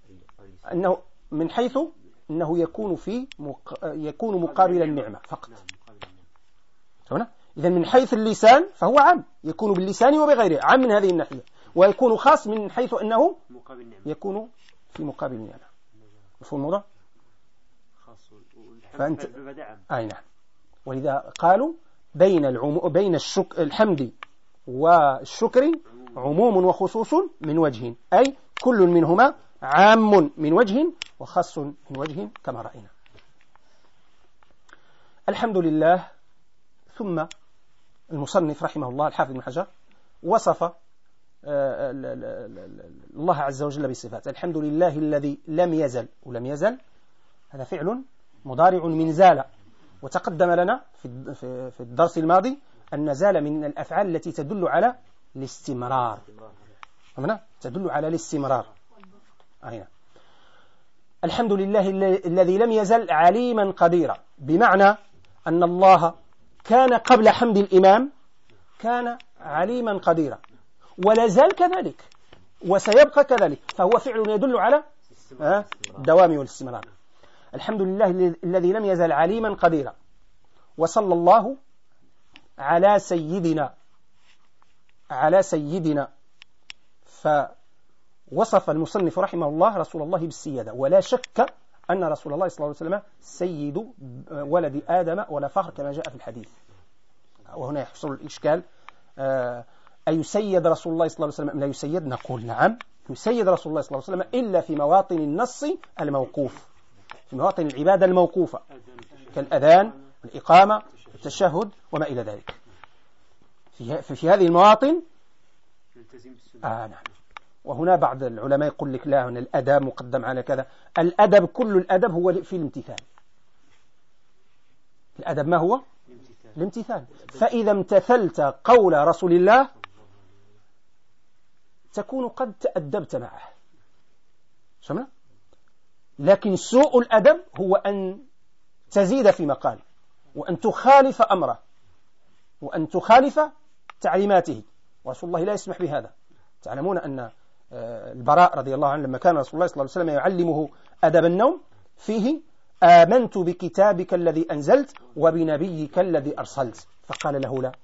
أنه يكون مقابل النعمة فقط. فهمنا؟ إذن من حيث اللسان فهو عام، يكون باللسان وبغيره، عام من هذه الناحية. ويكون خاص من حيث أنه يكون في مقابل النعمة. مفهوم الموضوع؟ فأنت نعم. ولذا قالوا بين الحمد والشكر عموم وخصوص من وجه، أي كل منهما عام من وجه وخاص من وجه كما رأينا. الحمد لله. ثم المصنف رحمه الله الحافظ بن حجر وصف الله عز وجل بصفات. الحمد لله الذي لم يزل، ولم يزل هذا فعل مضارع من زال، وتقدم لنا في الدرس الماضي أن زال من الأفعال التي تدل على الاستمرار. تدل على الاستمرار. الحمد لله الذي لم يزل عليما قديرا، بمعنى أن الله كان قبل حمد الإمام كان عليما قديرا، ولا زال كذلك، وسيبقى كذلك، فهو فعل يدل على الدوام والاستمرار. الحمد لله الذي لم يزل عليما قديرا. وصلى الله على سيدنا فوصف المصنف رحمه الله رسول الله بالسيادة، ولا شك أن رسول الله صلى الله عليه وسلم سيد ولد آدم ولا فخر كما جاء في الحديث. وهنا يحصل الإشكال، أيسيد رسول الله صلى الله عليه وسلم أم لا يسيد؟ نقول نعم، يسيد رسول الله صلى الله عليه وسلم إلا في مواطن النص الموقوف، في مواطن العبادة الموقوفة كالأذان والإقامة والتشهد وما إلى ذلك. في هذه المواطن نعم. وهنا بعض العلماء يقول لك لا، هنا الأدب مقدم على كذا. الأدب، كل الأدب هو في الامتثال. الأدب ما هو؟ الامتثال. فإذا امتثلت قول رسول الله تكون قد تأدبت معه. سمعنا؟ لكن سوء الأدب هو أن تزيد فيما قال، وأن تخالف أمره، وأن تخالف تعليماته، ورسول الله لا يسمح بهذا. تعلمون أن البراء رضي الله عنه لما كان رسول الله صلى الله عليه وسلم يعلمه أدب النوم فيه آمنت بكتابك الذي أنزلت وبنبيك الذي أرسلت، فقال له لا،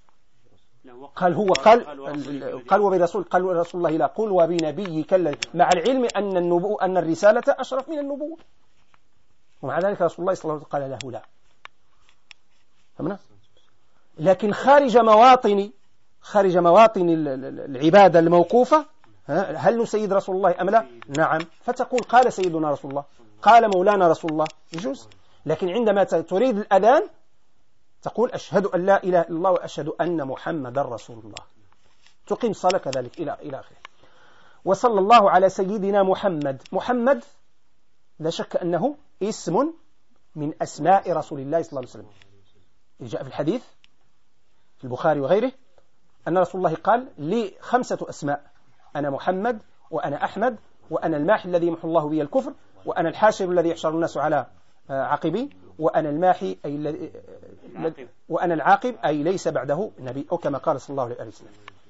قال وبرسول، قال رسول الله لا، قل وبنبيك الذي، مع العلم أن الرسالة أشرف من النبوة، ومع ذلك رسول الله صلى الله عليه وسلم قال له لا. فهمنا؟ لكن خارج مواطن العبادة الموقوفة هل نسيد رسول الله أم لا؟ نعم. فتقول قال سيدنا رسول الله، قال مولانا رسول الله، يجوز. لكن عندما تريد الأذان تقول أشهد أن لا إله إلا الله وأشهد أن محمد رسول الله، تقيم الصلاة كذلك إلى آخره. وصلى الله على سيدنا محمد. محمد لا شك أنه اسم من أسماء رسول الله صلى الله عليه وسلم، جاء في الحديث في البخاري وغيره أن رسول الله قال لي 5 أسماء: أنا محمد، وأنا أحمد، وأنا الماحي الذي يمحو الله به الكفر، وأنا الحاشر الذي يحشر الناس على عقبي، وأنا الماحي أي وأنا العاقب أي ليس بعده نبي، أو كما قال صلى الله عليه وسلم.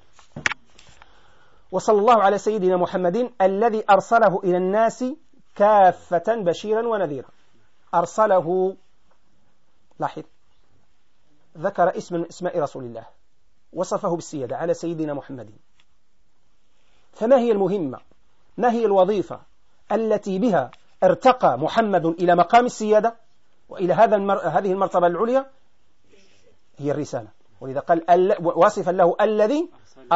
وصلى الله على سيدنا محمد الذي أرسله إلى الناس كافة بشيرا ونذيرا. أرسله، لاحظ، ذكر اسم من اسماء رسول الله، وصفه بالسيادة على سيدنا محمد. فما هي المهمة؟ ما هي الوظيفة التي بها ارتقى محمد إلى مقام السيادة وإلى هذه المرتبة العليا؟ هي الرسالة. ولذا قال واصفا له الذي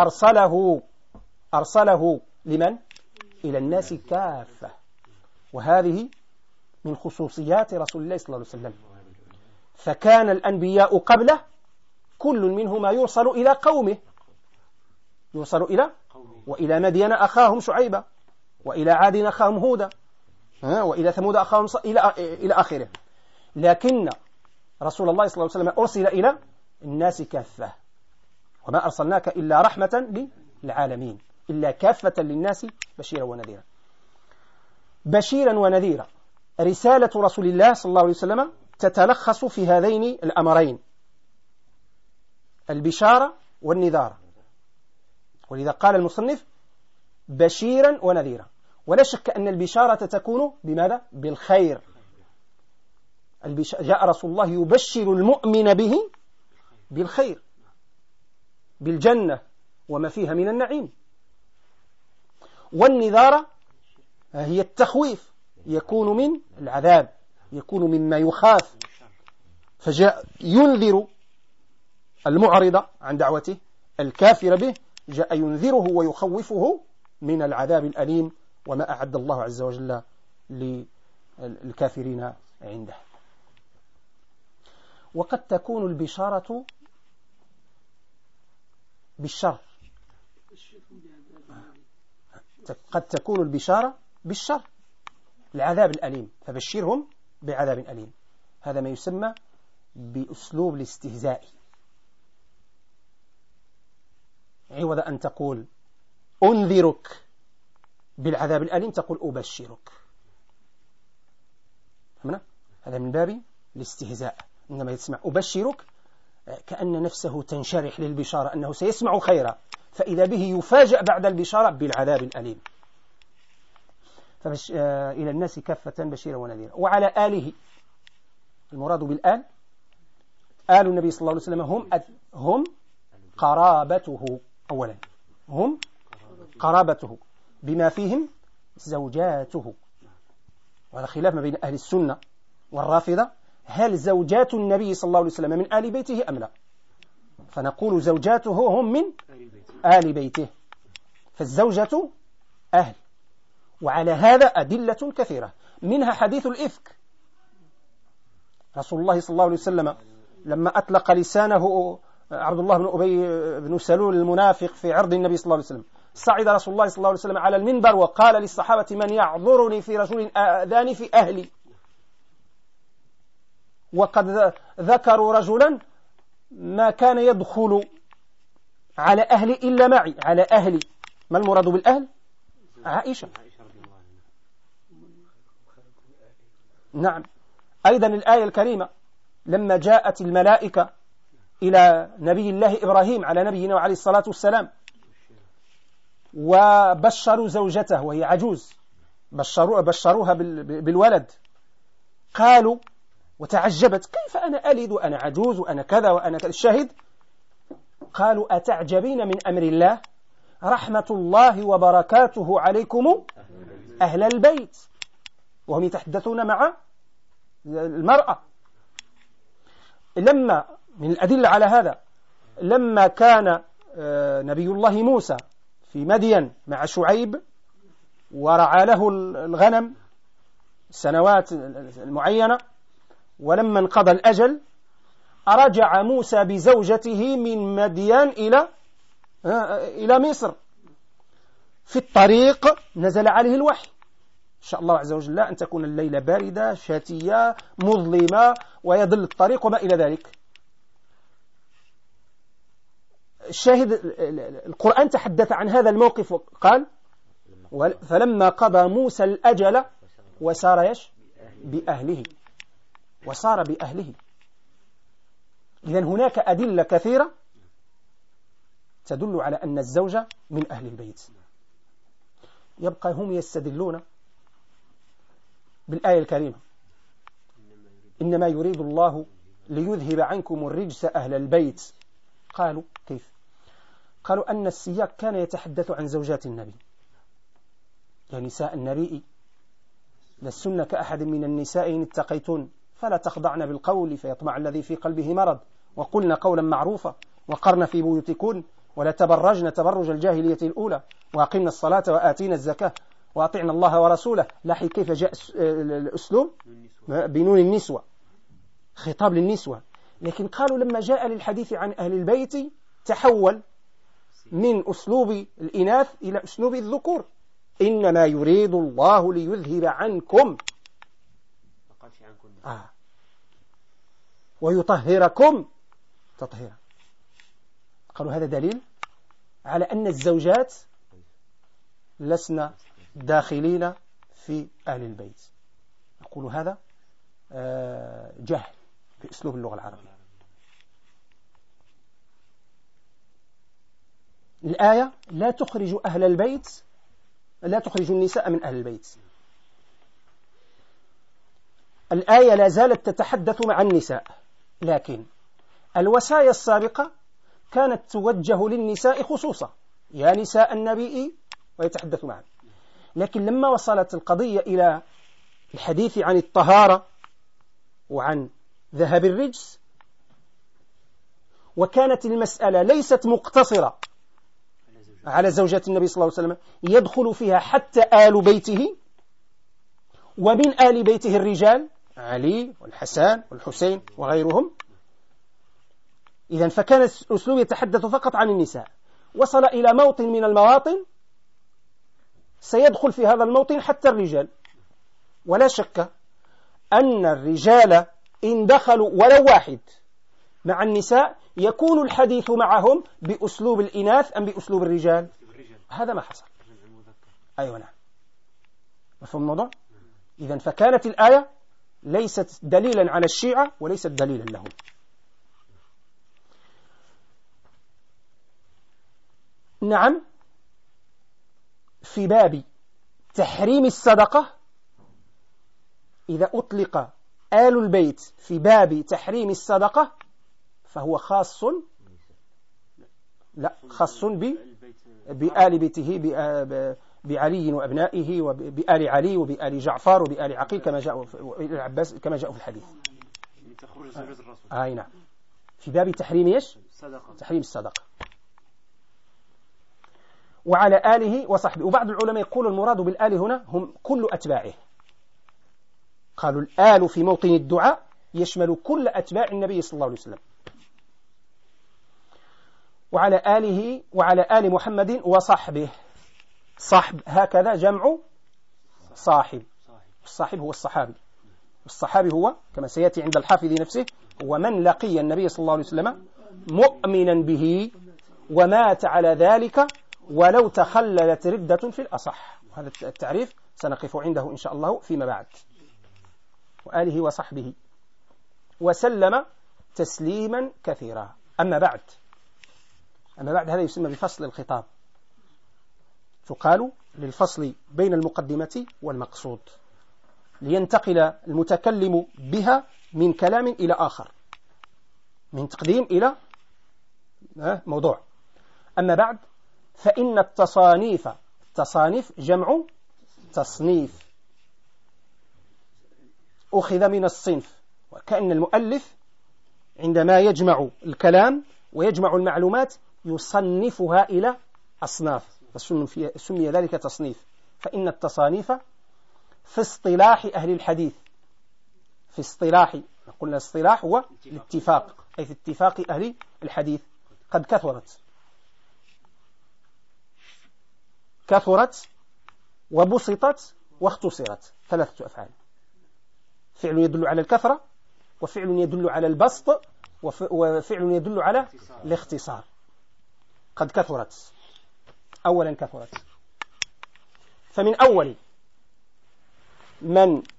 أرسله لمن؟ إلى الناس كافة. وهذه من خصوصيات رسول الله صلى الله عليه وسلم. فكان الأنبياء قبله كل منهما يرسل إلى قومه، وإلى مدين أخاهم شعيبا، وإلى عاد أخاهم هودا، وإلى ثمود أخاهم إلى آخره. لكن رسول الله صلى الله عليه وسلم أرسل إلى الناس كافة، وما أرسلناك إلا رحمة للعالمين، إلا كافة للناس بشيرا ونذيرا. بشيرا ونذيرا، رسالة رسول الله صلى الله عليه وسلم تتلخص في هذين الأمرين: البشارة والنذارة. ولذا قال المصنف بشيرا ونذيرا. ولا شك أن البشارة تكون بماذا؟ بالخير. جاء رسول الله يبشر المؤمن به بالخير، بالجنة وما فيها من النعيم. والنذارة هي التخويف، يكون من العذاب، يكون مما يخاف. فجاء ينذر المعرض عن دعوته، الكافر به، جاء ينذره ويخوفه من العذاب الأليم وما أعد الله عز وجل للكافرين عنده. وقد تكون البشارة بالشر، قد تكون البشارة بالشر، العذاب الأليم، فبشرهم بعذاب أليم. هذا ما يسمى بأسلوب الاستهزاء. عوض أن تقول أنذرك بالعذاب الأليم تقول أبشرك. فهمنا؟ هذا من باب الاستهزاء. إنما يسمع أبشرك كأن نفسه تنشرح للبشارة أنه سيسمع خيرا، فإذا به يفاجأ بعد البشارة بالعذاب الأليم. إلى الناس كافة بشيرا ونذيرا. وعلى آله، المراد بالآل آل النبي صلى الله عليه وسلم هم قرابته. أولا هم قرابته بما فيهم زوجاته. وعلى خلاف ما بين أهل السنة والرافضة، هل زوجات النبي صلى الله عليه وسلم من آل بيته أم لا؟ فنقول زوجاته هم من آل بيته، فالزوجة أهل. وعلى هذا أدلة كثيرة، منها حديث الإفك. رسول الله صلى الله عليه وسلم لما أطلق لسانه عبد الله بن أبي بن سلول المنافق في عرض النبي صلى الله عليه وسلم، صعد رسول الله صلى الله عليه وسلم على المنبر وقال للصحابة: من يعذرني في رجل آذاني في أهلي. وقد ذكروا رجلا ما كان يدخل على أهلي إلا معي، على أهلي. ما المراد بالأهل؟ عائشة. نعم. أيضا الآية الكريمة لما جاءت الملائكة إلى نبي الله إبراهيم على نبينا وعليه الصلاة والسلام وبشروا زوجته وهي عجوز، بشروها بالولد، قالوا وتعجبت: كيف أنا ألد وأنا عجوز وأنا كذا وأنا كذا؟ الشاهد قالوا: أتعجبين من أمر الله، رحمة الله وبركاته عليكم أهل البيت. وهم يتحدثون مع المرأة. لما من الأدلة على هذا، لما كان نبي الله موسى في مدين مع شعيب ورعى له الغنم سنوات المعينة، ولما انقضى الأجل رجع موسى بزوجته من مدين إلى مصر. في الطريق نزل عليه الوحي، شاء الله عز وجل أن تكون الليلة باردة شاتية مظلمة ويضل الطريق وما إلى ذلك. الشاهد القرآن تحدث عن هذا الموقف وقال فلما قضى موسى الأجل وسار بأهله وصار بأهله. إذن هناك أدلة كثيرة تدل على أن الزوجة من أهل البيت. يبقى هم يستدلون بالآية الكريمة إنما يريد الله ليذهب عنكم الرجس أهل البيت. قالوا كيف؟ قالوا أن السياق كان يتحدث عن زوجات النبي، يا نساء النبي لستن كأحد من النساء إن اتقيتن فلا تخضعن بالقول فيطمع الذي في قلبه مرض وقلن قولا معروفا وقرن في بيوتكن ولا تبرجن تبرج الجاهلية الأولى وأقمنا الصلاة وآتينا الزكاة وأطعنا الله ورسوله. لاحظ كيف جاء الأسلوب بنون النسوة، خطاب للنسوة. لكن قالوا لما جاء للحديث عن أهل البيت تحول من أسلوب الإناث إلى أسلوب الذكور. إنما يريد الله ليذهب عنكم ويطهركم تطهيرا. قالوا هذا دليل على أن الزوجات لسنا داخلين في أهل البيت. أقول هذا جهل في أسلوب اللغة العربية. الآية لا تخرج أهل البيت، لا تخرج النساء من أهل البيت. الآية لا زالت تتحدث مع النساء، لكن الوصايا السابقة كانت توجه للنساء خصوصا، يا نساء النبي، ويتحدث معا. لكن لما وصلت القضية إلى الحديث عن الطهارة وعن ذهب الرجس، وكانت المسألة ليست مقتصرة على زوجات النبي صلى الله عليه وسلم، يدخل فيها حتى آل بيته، ومن آل بيته الرجال علي والحسن والحسين وغيرهم. إذن فكان الأسلوب يتحدث فقط عن النساء. وصل إلى موطن من المواطن سيدخل في هذا الموطن حتى الرجال، ولا شك أن الرجال إن دخلوا ولو واحد مع النساء يكون الحديث معهم بأسلوب الإناث أم بأسلوب الرجال. هذا ما حصل. أيوة نعم، مفهوم الموضوع. إذن فكانت الآية ليست دليلا على الشيعة وليست دليلا لهم. نعم، في باب تحريم الصدقة إذا أطلق آل البيت في باب تحريم الصدقة فهو خاص بآل بيته، بعلي وأبنائه وبآل علي وبآل جعفر وبآل عقيل كما جاء العباس كما جاء في الحديث. نعم، في باب تحريم ايش؟ تحريم الصدقة وعلى آله وصحبه. وبعض العلماء يقول المراد بالآل هنا هم كل أتباعه. قالوا الآل في موطن الدعاء يشمل كل أتباع النبي صلى الله عليه وسلم. وعلى آله وعلى آل محمد وصحبه. صحب هكذا جمع صاحب، الصاحب هو الصحابي، والصحابي هو كما سيأتي عند الحافظ نفسه هو من لقي النبي صلى الله عليه وسلم مؤمنا به ومات على ذلك ولو تخللت ردة في الأصح. هذا التعريف سنقف عنده إن شاء الله فيما بعد. وآله وصحبه وسلم تسليما كثيرا. أما بعد هذا يسمى بفصل الخطاب، فقالوا للفصل بين المقدمة والمقصود لينتقل المتكلم بها من كلام إلى آخر، من تقديم إلى موضوع. أما بعد فإن التصانيف جمع تصنيف، أخذ من الصنف، وكأن المؤلف عندما يجمع الكلام ويجمع المعلومات يصنفها إلى أصناف، سمي ذلك تصنيف. فإن التصانيف في اصطلاح أهل الحديث، في اصطلاح، قلنا الاصطلاح هو الاتفاق، أي في اتفاق أهل الحديث قد كثرت وبسطت واختصرت. ثلاثة أفعال: فعل يدل على الكثرة، وفعل يدل على البسط، وفعل يدل على الاختصار. قد كثرت. أولا كثرت، فمن أول من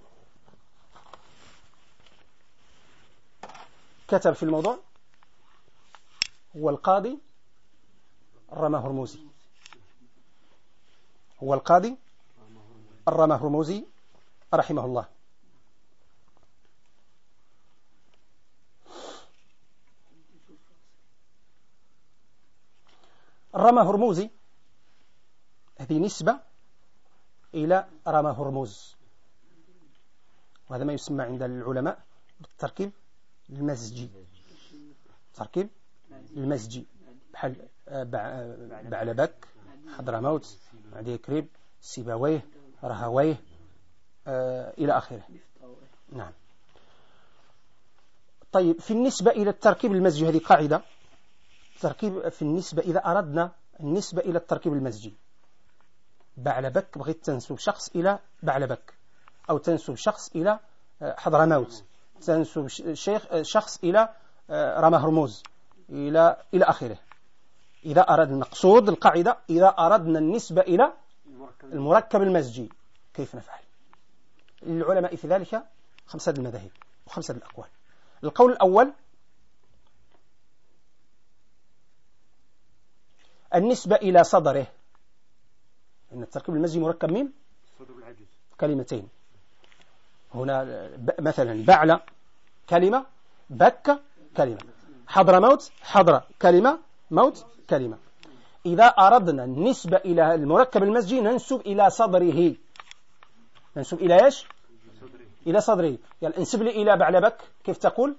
كتب في الموضوع هو القاضي الرمهرموزي، هو القاضي الرمهرموزي رحمه الله. الرمهرموزي هذه نسبة إلى رمى هرمز، وهذا ما يسمى عند العلماء بالتركيب المزجي، تركيب المزجي، بحال بعلبك، حضرموت، عندي كريب، سيباويه، رهويه، إلى آخره. نعم. طيب، في النسبة إلى التركيب المزجي، هذه قاعدة، تركيب في النسبة إذا أردنا النسبة إلى التركيب المزجي، بعلبك بغيت تنسب شخص إلى بعلبك، أو تنسب شخص إلى حضرموت، تنسب شخص إلى رمى هرمز، إلى آخره. إذا أردنا مقصود القاعدة، إذا أردنا النسبة إلى المركب المزجي كيف نفعل؟ للعلماء في ذلك 5 المذاهب و5 الأقوال. القول الأول النسبة إلى صدره، إن التركيب المزجي مركب من كلمتين. هنا مثلا بعل كلمة، بك كلمة، حضرموت حضر كلمة، موت كلمة. إذا أردنا النسبة إلى المركب المزجي ننسب إلى صدره، ننسب إلى إيش؟ إلى صدره. يعني انسب لي إلى بعلبك، كيف تقول؟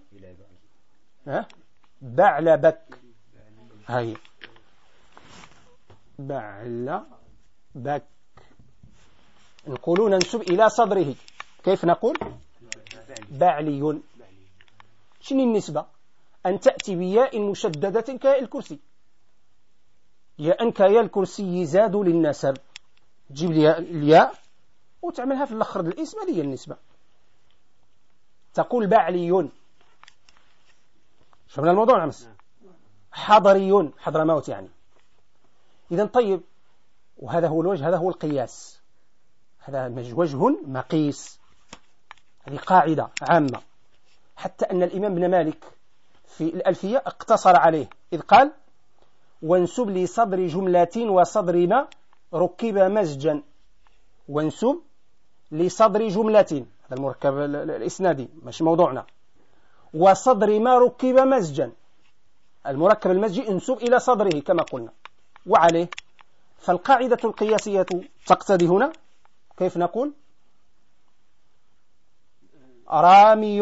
بعلبك، هاي بعلبك. نقول ننسب إلى صدره، كيف نقول؟ بعلي. شنو النسبة؟ أن تأتي بياء مشددة كياء الكرسي، ياء كياء الكرسي يزاد للنسب، تجيب لي الياء وتعملها في الأخر الاسم، هذه هي النسبة. تقول بعلي، شو من الموضوع أمس؟ حضري، حضرموت يعني. إذن طيب، وهذا هو الوجه، هذا هو القياس، هذا وجه مقيس، هذه قاعدة عامة، حتى أن الإمام ابن مالك في الألفية اقتصر عليه إذ قال: وانسب لصدر جملة وصدر ما ركب مزجا. وانسب لصدر جملة، هذا المركب الإسنادي مش موضوعنا، وصدر ما ركب مزجا، المركب المزجي انسب إلى صدره كما قلنا. وعليه فالقاعدة القياسية تقتضي هنا كيف نقول؟ رامي،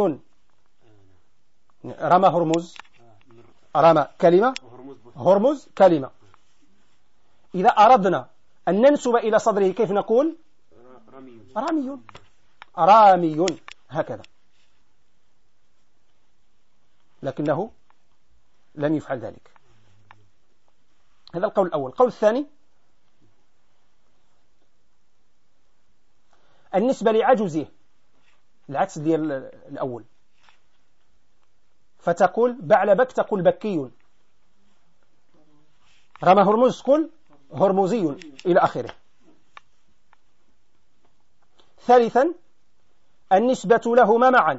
رمى هرمز، رمى كلمة، هرمز كلمة. إذا أردنا أن ننسب إلى صدره كيف نقول؟ رامي، رامي، هكذا. لكنه لم يفعل ذلك. هذا القول الأول. القول الثاني النسبة لعجزه، العكس ديال الأول، فتقول بعلبك تقول بكي، رمى هرمز تقول هرمزي، إلى آخره. ثالثا النسبة لهما معا،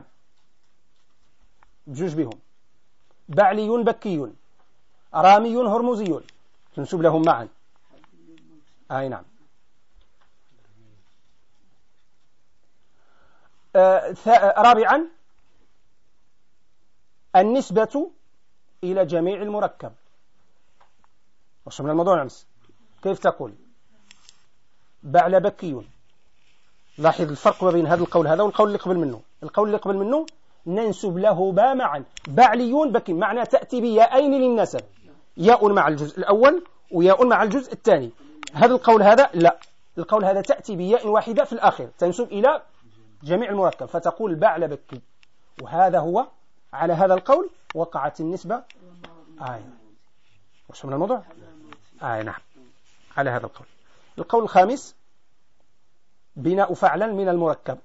بجوج بهم، بعلي بكي، رامي هرمزي، تنسب لهم معا. أي نعم. رابعا النسبة إلى جميع المركب. وش من الموضوع نمس؟ كيف تقول؟ بعلبكي. لاحظ الفرق بين هذا القول هذا والقول اللي قبل منه. القول اللي قبل منه ننسب له با معا، بعلي بكي، معنى تأتي بياءين للنسب، ياء مع الجزء الأول وياء مع الجزء الثاني. هذا القول هذا لا، القول هذا تأتي بياء واحدة في الآخر تنسب إلى جميع المركب، فتقول بعلبكي. وهذا هو، على هذا القول وقعت النسبة. وش من الموضوع؟ نعم، على هذا القول. القول الخامس بناء فعلا من المركب،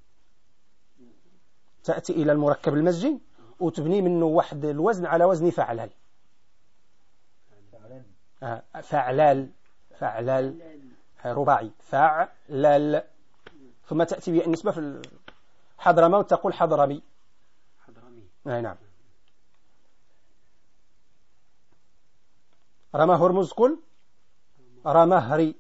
تأتي إلى المركب المزجي وتبني منه واحد الوزن على وزن فعلا. فعلال، فعلال رباعي، فعلال. ثم تأتي بالنسبة في حضرموت تقول حضرمي. نعم. رمى هرمز قل رمهري.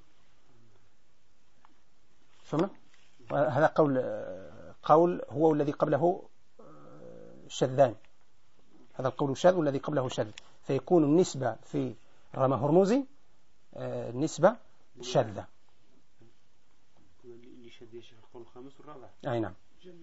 فهمنا؟ هذا قول هو الذي قبله شذان. هذا القول شاذ والذي قبله شاذ، فيكون النسبة في رمى هرمزي نسبة شاذة. أي نعم.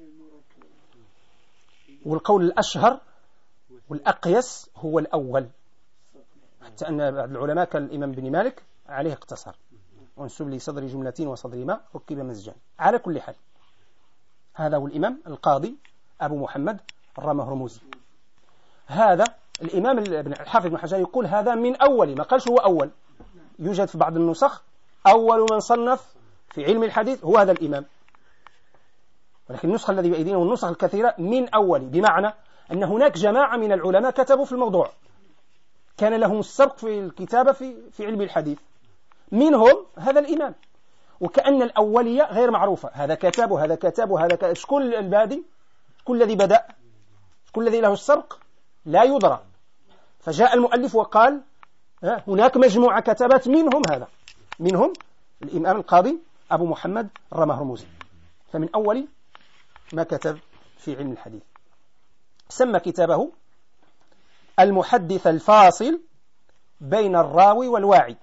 والقول الأشهر والأقيس هو الأول، حتى أن بعض العلماء كالإمام بن مالك عليه اقتصر، وانسب لي صدر جملة وصدر ما ركب مزجان. على كل حال هذا هو الإمام القاضي أبو محمد الرمى هرمزي. هذا الإمام الحافظ بن حجر يقول هذا من أول، ما قالش هو أول. يوجد في بعض النسخ أول من صنف في علم الحديث هو هذا الإمام، ولكن النسخة الذي بأيدينا والنسخ الكثيرة من أول، بمعنى أن هناك جماعة من العلماء كتبوا في الموضوع، كان لهم السبق في الكتابة في علم الحديث، منهم هذا الإمام. وكأن الأولية غير معروفة، هذا كتاب وهذا كتاب وهذا كتاب، شكون البادي، كل الذي بدأ، كل الذي له السبق لا يدرى. فجاء المؤلف وقال هناك مجموعة كتبت، منهم هذا، منهم الإمام القاضي أبو محمد الرمى هرمزي، فمن أول ما كتب في علم الحديث. سمى كتابه المحدث الفاصل بين الراوي والواعي.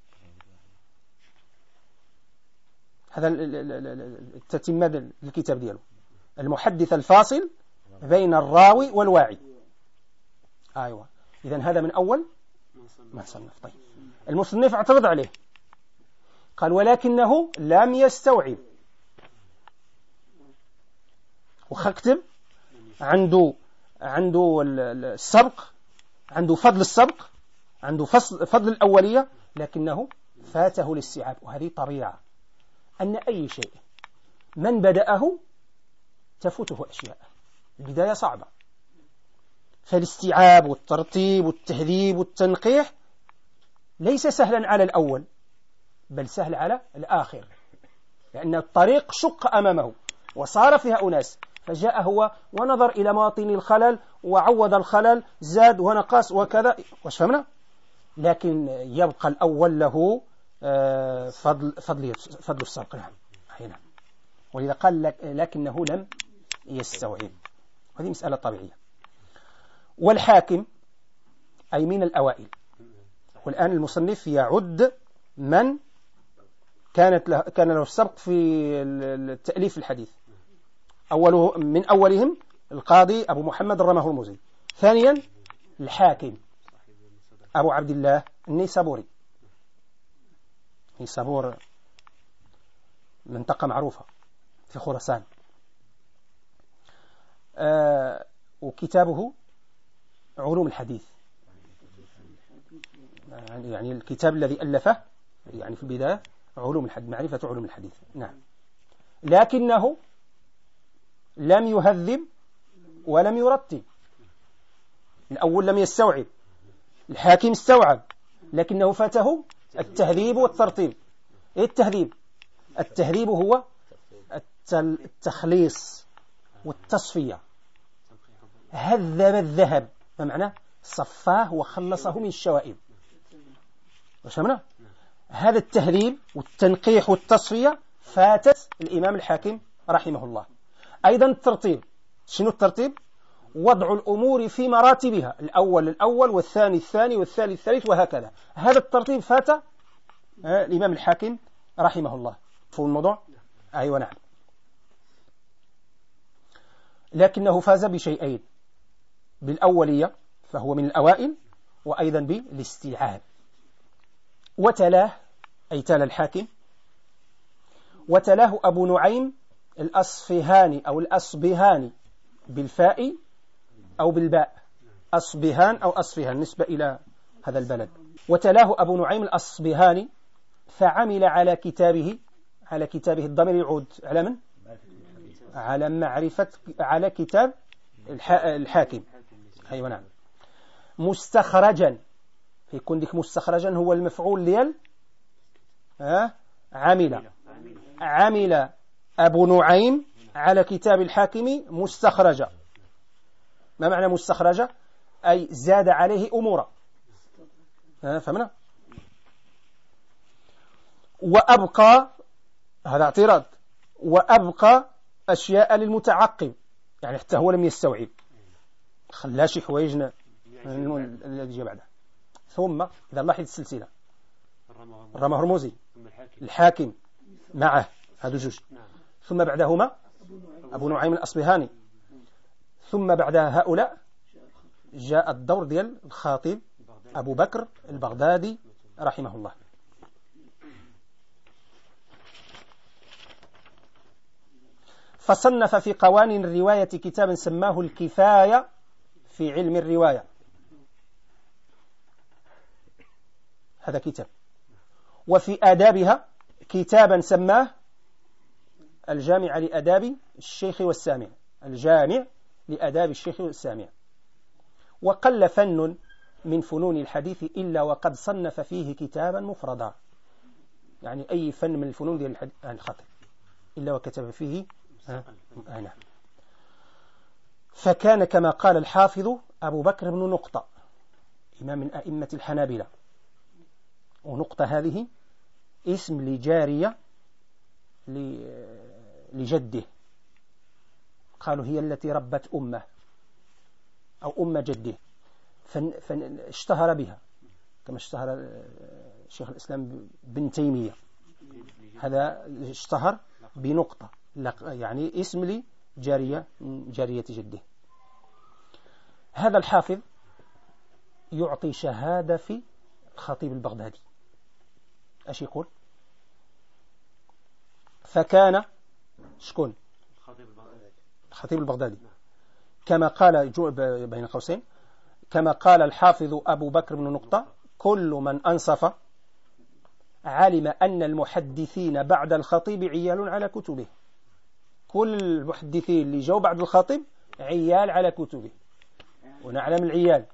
هذا التتمة الكتاب دياله، المحدث الفاصل بين الراوي والواعي. أيوة، إذن هذا من أول ما صنف. طيب المصنف اعترض عليه، قال ولكنه لم يستوعب، وخكتب عنده السبق، عنده فضل السبق، عنده فضل الأولية، لكنه فاته الاستيعاب. وهذه طبيعة، أن أي شيء من بدأه تفوته أشياء، البداية صعبة، فالاستيعاب والترتيب والتهذيب والتنقيح ليس سهلا على الأول، بل سهل على الآخر، لأن الطريق شق أمامه وصار فيها أناس، فجاء هو ونظر إلى مواطن الخلل وعوض الخلل، زاد ونقص وكذا، وفهمنا. لكن يبقى الأول له فضل السبق. نعم. ولذا قال لكنه لم يستوعب، هذه مسألة طبيعية. والحاكم أي من الأوائل. والآن المصنف يعد من كان له السبق في التأليف الحديث. من أولهم القاضي أبو محمد الرمى هرمزي، ثانيا الحاكم أبو عبد الله النيسابوري. نيسابور منطقة معروفة في خراسان. وكتابه علوم الحديث، يعني الكتاب الذي ألفه يعني في البداية علوم الحديث، معرفة علوم الحديث. نعم. لكنه لم يهذب ولم يرتب. الأول لم يستوعب، الحاكم استوعب، لكنه فاته التهذيب والترتيب. إيه التهذيب؟ التهذيب هو التخليص والتصفية. هذب الذهب، ما معناه؟ صفاه وخلصه من الشوائب. وشمنا هذا التهذيب والتنقيح والتصفية فاتت الإمام الحاكم رحمه الله. أيضا الترتيب، شنو الترتيب؟ وضع الأمور في مراتبها، الأول والثاني الثاني والثالث الثالث وهكذا. هذا الترتيب فات الإمام الحاكم رحمه الله. فهو الموضوع؟ أيوة نعم. لكنه فاز بشيئين، بالأولية فهو من الأوائل، وأيضا بالاستيعاب. وتلاه أي تلا الحاكم، وتلاه أبو نعيم الأصفهاني أو الأصبهاني بالفاء أو بالباء، أصبهان أو أصفهان نسبة إلى هذا البلد. وتلاه أبو نعيم الأصبهاني، فعمل على كتابه الضمير يعود على من؟ على معرفة، على كتاب الحاكم. أيوة نعم. مستخرجا، يكون ديك مستخرجا هو المفعول ديال عمل أبو نعيم على كتاب الحاكم مستخرجة. ما معنى مستخرجة؟ أي زاد عليه أمورا. فهمنا؟ وأبقى، هذا اعتراض، وأبقى أشياء للمتعقب، يعني حتى هو لم يستوعب، خلا شي حوايج الذي جاء بعده. ثم إذا لاحظ السلسلة الرمى هرمزي الحاكم معه، هذا جوج، ثم بعدهما أبو نعيم الأصبهاني، ثم بعد هؤلاء جاء الدور ديال الخطيب أبو بكر البغدادي رحمه الله. فصنف في قوانين الرواية كتابا سماه الكفاية في علم الرواية، هذا كتاب. وفي آدابها كتابا سماه الجامع لآداب الشيخ والسامع، الجامع لآداب الشيخ والسامع. وقل فن من فنون الحديث إلا وقد صنف فيه كتابا مفردا، يعني أي فن من الفنون ديال الخطيب إلا وكتب فيه نعم. فكان كما قال الحافظ أبو بكر بن نقطة، إمام من أئمة الحنابلة، ونقطة هذه اسم لجارية لجده، قالوا هي التي ربت أمه أو أم جده، فاشتهر بها كما اشتهر شيخ الإسلام بن تيمية، هذا اشتهر بنقطة، يعني اسم لجارية جده. هذا الحافظ يعطي شهادة في الخطيب البغدادي. ايش يقول؟ فكان شكون؟ الخطيب البغدادي كما قال بين قوسين، كما قال الحافظ أبو بكر بن نقطة: كل من أنصف علم أن المحدثين بعد الخطيب عيال على كتبه. كل المحدثين اللي جو بعد الخطيب عيال على كتبه، ونعلم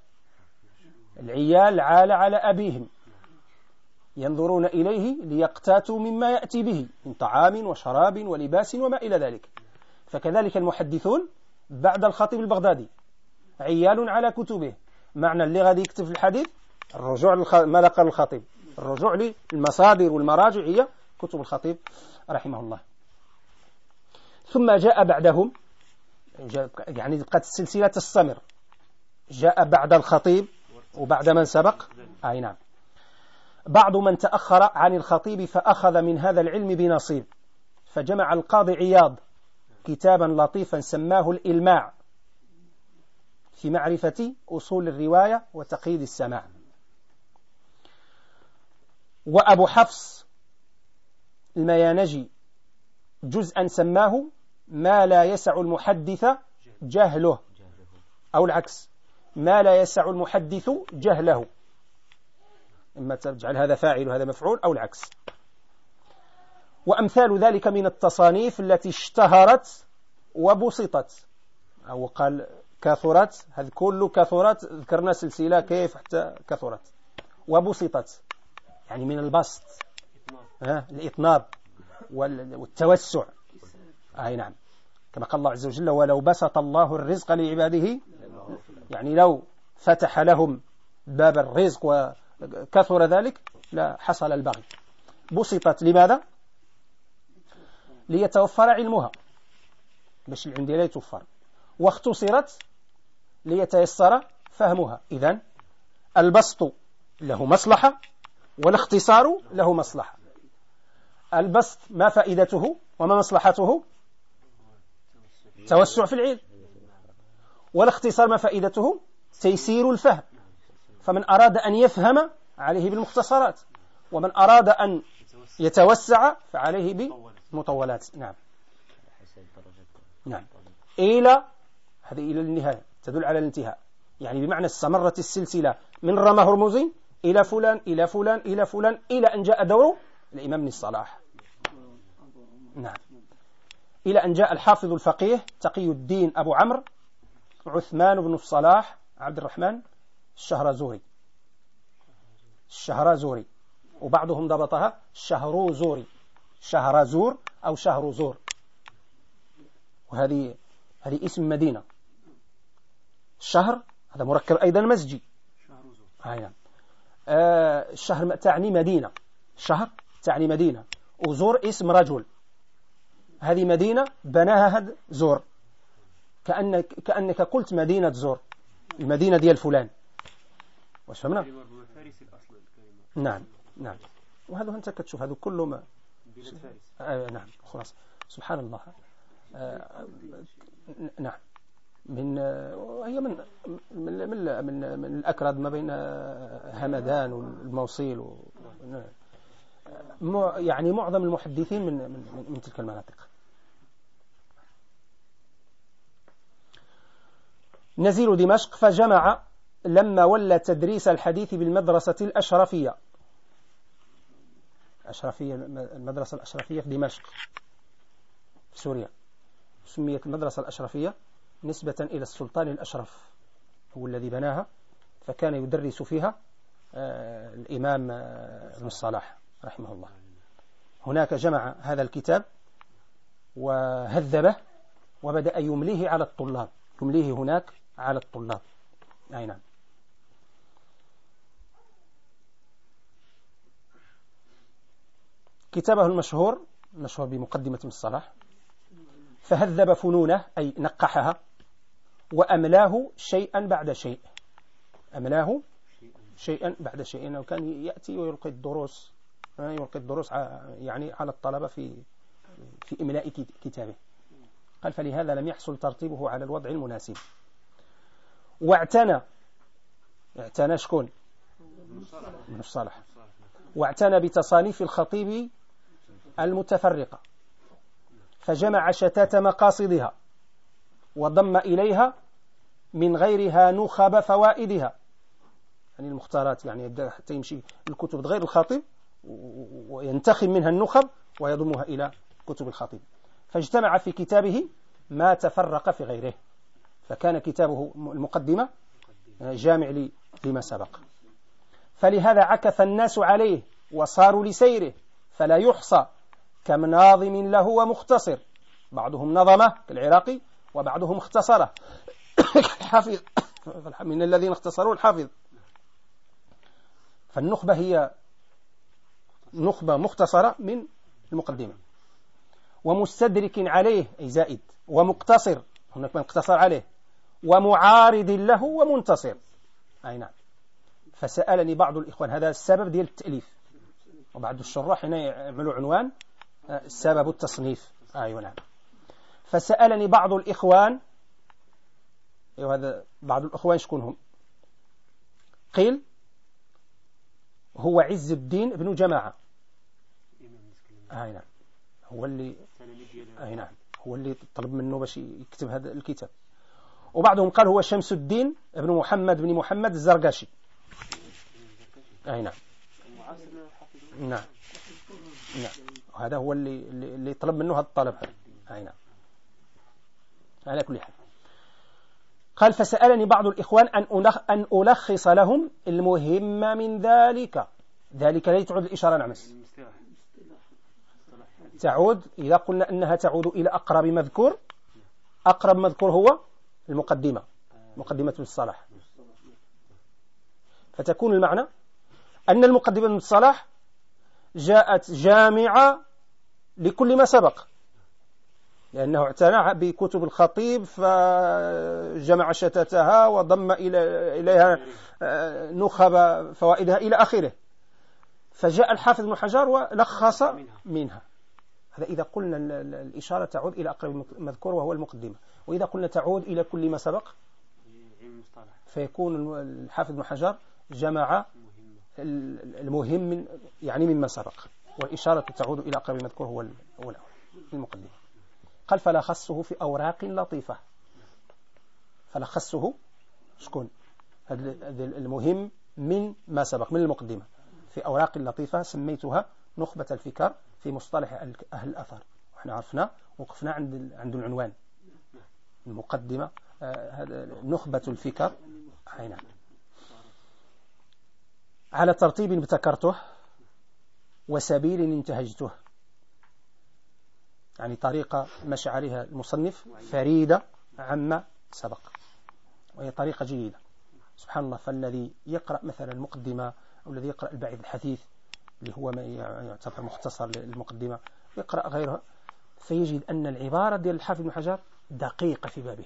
العيال عال على أبيهم، ينظرون إليه ليقتاتوا مما يأتي به من طعام وشراب ولباس وما إلى ذلك. فكذلك المحدثون بعد الخطيب البغدادي عيال على كتبه، معنى اللي غادي يكتب في الحديث الرجوع ما قال الخطيب، الرجوع للمصادر والمراجع هي كتب الخطيب رحمه الله. ثم جاء بعدهم، يعني بقت السلسلة تستمر، جاء بعد الخطيب وبعد من سبق، أي نعم، بعض من تأخر عن الخطيب فأخذ من هذا العلم بنصيب، فجمع القاضي عياض كتابا لطيفا سماه الإلماع في معرفة أصول الرواية وتقييد السماع. وأبو حفص الميانجي جزءا سماه ما لا يسع المحدث جهله، أو العكس، ما لا يسع المحدث جهله، إما تجعل هذا فاعل وهذا مفعول أو العكس. وأمثال ذلك من التصانيف التي اشتهرت وبسطت، أو قال كثرت، هذا كله كثرت، ذكرنا سلسلة كيف حتى كثرت، وبسطت يعني من البسط، الإطناب والتوسع، أي نعم، كما قال الله عز وجل: ولو بسط الله الرزق لعباده، يعني لو فتح لهم باب الرزق وكثر ذلك لا حصل البغي. بسطت لماذا؟ ليتوفر علمها، باش العلم لا يتوفر. واختصرت ليتيسر فهمها. إذن البسط له مصلحة والاختصار له مصلحة. البسط ما فائدته وما مصلحته؟ توسع في العلم. والاختصار ما فائدته؟ تيسير الفهم. فمن أراد أن يفهم عليه بالمختصرات، ومن أراد أن يتوسع فعليه بالمطولات. نعم نعم. هذه إلى النهاية تدل على الانتهاء، يعني بمعنى استمرت السلسلة من رمى هرمزي إلى فلان إلى فلان إلى فلان إلى أن جاء دور الإمام ابن الصلاح. نعم، إلى أن جاء الحافظ الفقيه تقي الدين أبو عمرو عثمان بن الصلاح عبد الرحمن الشهرزوري الشهرزوري، وبعضهم ضبطها الشهروزوري، شهرزور أو شهرزور، وهذه اسم مدينة. الشهر هذا مركب أيضا مزجي. نعم. الشهر تعني مدينة، شهر تعني مدينة، وزور اسم رجل. هذه مدينة بناها هذا زور، كأنك قلت مدينة زور، المدينة ديال فلان. واش فهمنا؟ نعم نعم. وهذا أنت كتشوف هذا كله ما نعم خلاص. سبحان الله. نعم. هي من الأكراد ما بين همدان والموصيل يعني معظم المحدثين من تلك المناطق. نزيل دمشق فجمع لما ولى تدريس الحديث بالمدرسة الأشرفية. المدرسة الأشرفية في دمشق في سوريا، سميت المدرسة الأشرفية نسبة إلى السلطان الأشرف، هو الذي بناها، فكان يدرس فيها الإمام ابن الصلاح رحمه الله. هناك جمع هذا الكتاب وهذبه وبدأ يمليه على الطلاب، يمليه هناك على الطلاب. أي نعم. كتابه المشهور بمقدمة ابن الصلاح، فهذب فنونه أي نقحها، وأملاه شيئا بعد شيء، أملاه شيئا بعد شيء، وكان يأتي ويلقي الدروس يعني على الطلبة في إملاء كتابه. قال فلهذا لم يحصل ترتيبه على الوضع المناسب. واعتنى شكون؟ ابن الصلاح. واعتنى بتصانيف الخطيب المتفرقة، فجمع شتات مقاصدها وضم إليها من غيرها نخب فوائدها، يعني المختارات، يعني يبدأ حتى يمشي الكتب غير الخطيب وينتخب منها النخب ويضمها إلى كتب الخطيب، فاجتمع في كتابه ما تفرق في غيره، فكان كتابه المقدمة جامع لما سبق. فلهذا عكف الناس عليه وصاروا لسيره، فلا يحصى كم ناظم له ومختصر، بعضهم نظمه كالعراقي وبعضهم اختصره الحافظ من الذين اختصروا الحافظ. فالنخبة هي نخبة مختصرة من المقدمة، ومستدرك عليه أي زائد، ومقتصر هناك من اقتصر عليه، ومعارض له ومنتصر. أي نعم. فسألني بعض الإخوان، هذا السبب ديال التأليف، وبعض الشراح هنا يعملوا عنوان سبب التصنيف. أيوة نعم. فسألني بعض الإخوان، هذا بعض الإخوان شكونهم؟ قيل هو عز الدين ابن جماعة. أي نعم. هو اللي طلب منه باش يكتب هذا الكتاب. وبعضهم قال هو شمس الدين ابن محمد بن محمد الزرقاشي. أي نعم. نعم. هذا هو اللي طلب منه هذا الطلب. أي نعم. على كل حال، قال فسألني بعض الإخوان أن ألخص لهم المهم من ذلك لا تعود الإشارة نعمس، تعود إذا قلنا أنها تعود إلى أقرب مذكور. أقرب مذكور هو المقدمة، مقدمة ابن الصلاح. فتكون المعنى أن المقدمة ابن الصلاح جاءت جامعة لكل ما سبق، لأنه اعتنى بكتب الخطيب فجمع شتاتها وضم إليها نخب فوائدها إلى آخره. فجاء الحافظ ابن حجر ولخص منها. هذا إذا قلنا الإشارة تعود إلى أقرب مذكور وهو المقدمة، وإذا قلنا تعود إلى كل ما سبق فيكون الحافظ ابن حجر جمع المهم يعني مما سبق، والإشارة تعود إلى أقرب مذكور هو المقدمة. قال فلخصه في أوراق لطيفة. فلخصه شكون؟ المهم من ما سبق من المقدمة في أوراق لطيفة سميتها نخبة الفكر في مصطلح أهل الأثر. وإحنا عرفنا وقفنا عند العنوان المقدمة، نخبة الفكر. نعم. على ترتيب ابتكرته وسبيل انتهجته، يعني طريقة مشى عليها المصنف فريدة عما سبق، وهي طريقة جيدة سبحان الله. فالذي يقرأ مثلا المقدمة أو الذي يقرأ البعيد الحثيث اللي هو ما يعتبر مختصر للمقدمة ويقرأ غيرها، فيجد أن العبارة ديال الحافظ بن حجر دقيقة في بابها،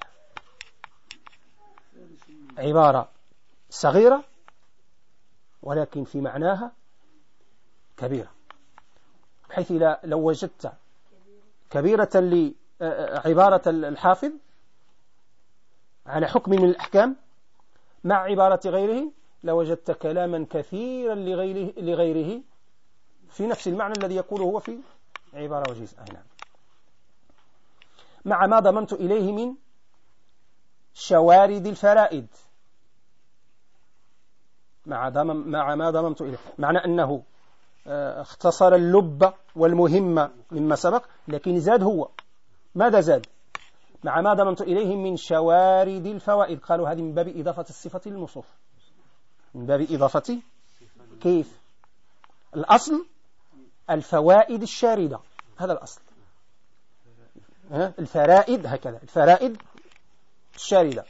عبارة صغيرة ولكن في معناها كبيرة، بحيث لو وجدت كبيرة لعبارة الحافظ على حكم من الأحكام مع عبارة غيره لوجدت كلاما كثيرا لغيره في نفس المعنى الذي يقوله هو في عبارة وجيزة. نعم. مع ما ضمنت إليه من شوارد الفرائد، مع ما ضمنت إليه، معنى أنه اختصر اللب والمهمة مما سبق، لكن زاد هو ماذا زاد؟ مع ما ضمنت إليه من شوارد الفوائد. قالوا هذه من باب إضافة الصفة للموصوف، من باب إضافة كيف؟ الأصل الفوائد الشاردة، هذا الأصل، الفرائد هكذا، الفرائد الشاردة،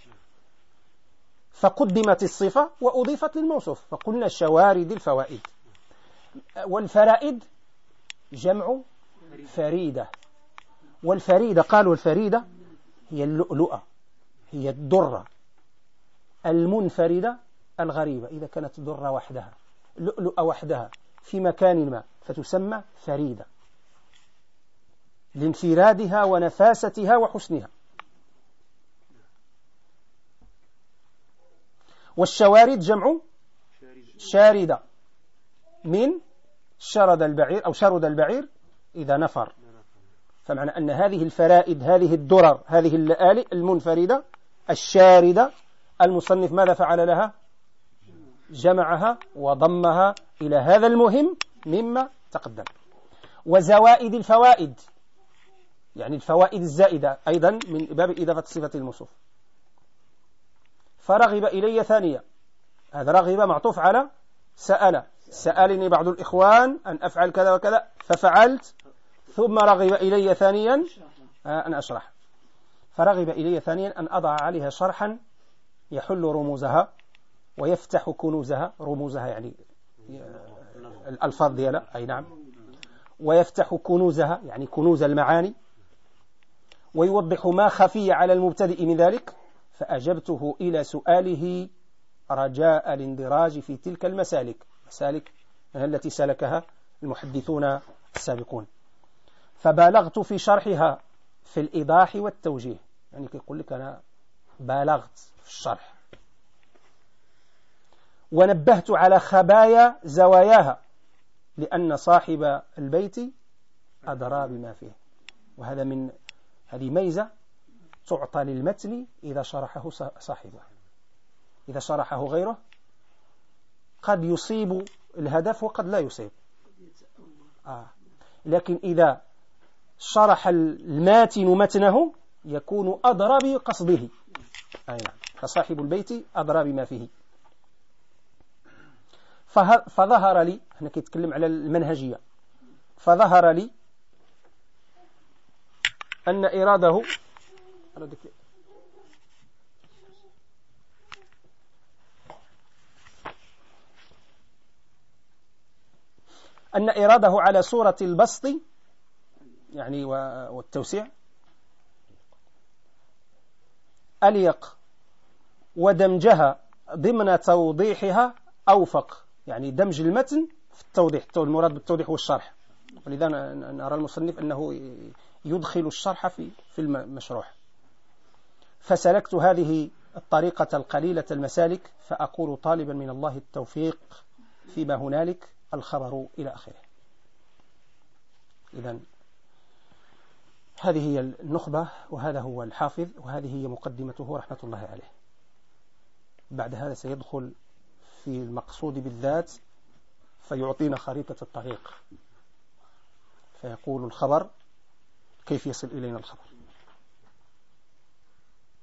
فقدمت الصفة وأضيفت للموصوف فقلنا شوارد الفوائد. والفرائد جمع فريدة، والفريدة قالوا الفريدة هي اللؤلؤة، هي الدرة المنفردة الغريبة. إذا كانت درة وحدها، لؤلؤة وحدها في مكان ما فتسمى فريدة لانفرادها ونفاستها وحسنها. والشوارد جمع شاردة من شرد البعير أو شرد البعير إذا نفر، فمعنى أن هذه الفرائد، هذه الدرر، هذه اللآلئ المنفردة الشاردة، المصنف ماذا فعل لها؟ جمعها وضمها إلى هذا المهم مما تقدم. وزوائد الفوائد يعني الفوائد الزائدة أيضا من باب إضافة صفة الموصوف. فرغب إلي ثانية، هذا رغب معطوف على سأل، سألني بعض الإخوان أن أفعل كذا وكذا ففعلت، ثم رغب إلي ثانيا أن أشرح، فرغب إلي ثانيا أن أضع عليها شرحا يحل رموزها ويفتح كنوزها، رموزها يعني الألفاظ ديالها، أي نعم، ويفتح كنوزها يعني كنوز المعاني، ويوضح ما خفي على المبتدئ من ذلك. فأجبته إلى سؤاله رجاء الاندراج في تلك المسالك التي سلكها المحدثون السابقون. فبالغت في شرحها في الإيضاح والتوجيه، يعني يقول لك أنا بالغت في الشرح، ونبهت على خبايا زواياها لأن صاحب البيت أدرى بما فيه. وهذا من هذه ميزة تعطى للمتن إذا شرحه صاحبه، إذا شرحه غيره قد يصيب الهدف وقد لا يصيب، لكن إذا شرح الماتن متنه يكون أدرى بقصده، أي نعم، فصاحب البيت أدرى بما فيه. فظهر لي، هنا كيتكلم على المنهجية، فظهر لي أن إراده على صورة البسط يعني والتوسيع أليق، ودمجها ضمن توضيحها أوفق، يعني دمج المتن في التوضيح، المراد بالتوضيح والشرح. ولذا نرى المصنف أنه يدخل الشرح في المشروح. فسلكت هذه الطريقة القليلة المسالك، فأقول طالبا من الله التوفيق فيما هنالك، الخبر إلى آخره. إذن هذه هي النخبة، وهذا هو الحافظ، وهذه هي مقدمته رحمة الله عليه. بعد هذا سيدخل في المقصود بالذات فيعطينا خريطة الطريق، فيقول الخبر كيف يصل إلينا الخبر،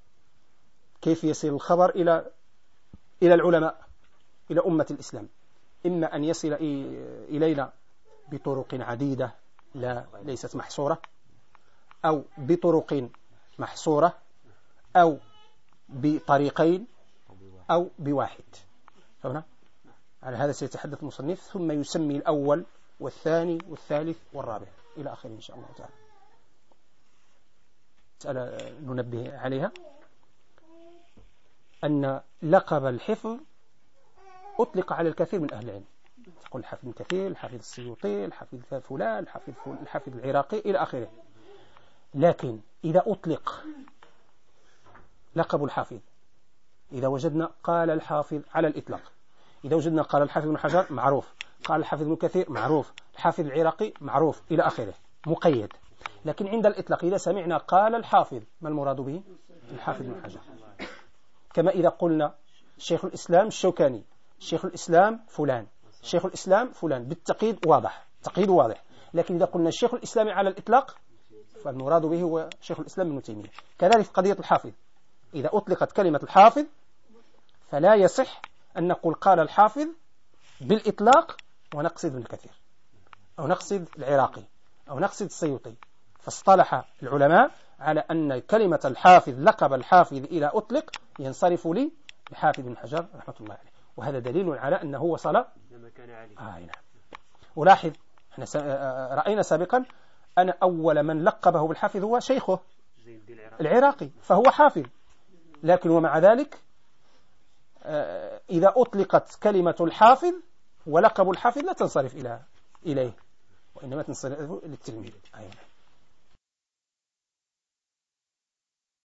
كيف يصل الخبر إلى العلماء، إلى أمة الإسلام، إما أن يصل إلينا بطرق عديدة ليست محصورة، أو بطرق محصورة، أو بطريقين، أو بواحد. فهنا على هذا سيتحدث المصنف، ثم يسمي الأول والثاني والثالث والرابع إلى آخره إن شاء الله تعالى. مسألة ننبه عليها، أن لقب الحفظ أطلق على الكثير من أهل العلم، تقول الحافظ ابن كثير، الحافظ السيوطي، الحافظ فلان، الحافظ العراقي إلى آخره. لكن إذا أطلق لقب الحافظ، إذا وجدنا قال الحافظ على الإطلاق، إذا وجدنا قال الحافظ ابن حجر معروف، قال الحافظ ابن كثير معروف، الحافظ العراقي معروف إلى آخره، مقيد. لكن عند الإطلاق إذا سمعنا قال الحافظ، ما المراد به؟ الحافظ ابن حجر. كما إذا قلنا شيخ الإسلام الشوكاني، شيخ الإسلام فلان، شيخ الإسلام فلان، بالتقييد واضح، تقييد واضح. لكن إذا قلنا الشيخ الإسلامي على الإطلاق فالمراد به هو شيخ الإسلام ابن تيمية. كذلك قضية الحافظ، إذا أطلقت كلمة الحافظ فلا يصح أن نقول قال الحافظ بالإطلاق ونقصد ابن كثير، أو نقصد العراقي، أو نقصد السيوطي. فاصطلح العلماء على أن كلمة الحافظ، لقب الحافظ إذا أطلق ينصرف لي الحافظ بن حجر رحمة الله عليه، وهذا دليل على أنه وصل نعم. ولاحظ احنا رأينا سابقا أن أول من لقبه بالحافظ هو شيخه العراقي، فهو حافظ. لكن ومع ذلك إذا أطلقت كلمة الحافظ ولقب الحافظ لا تنصرف إليه، وإنما تنصرف للتلميذ.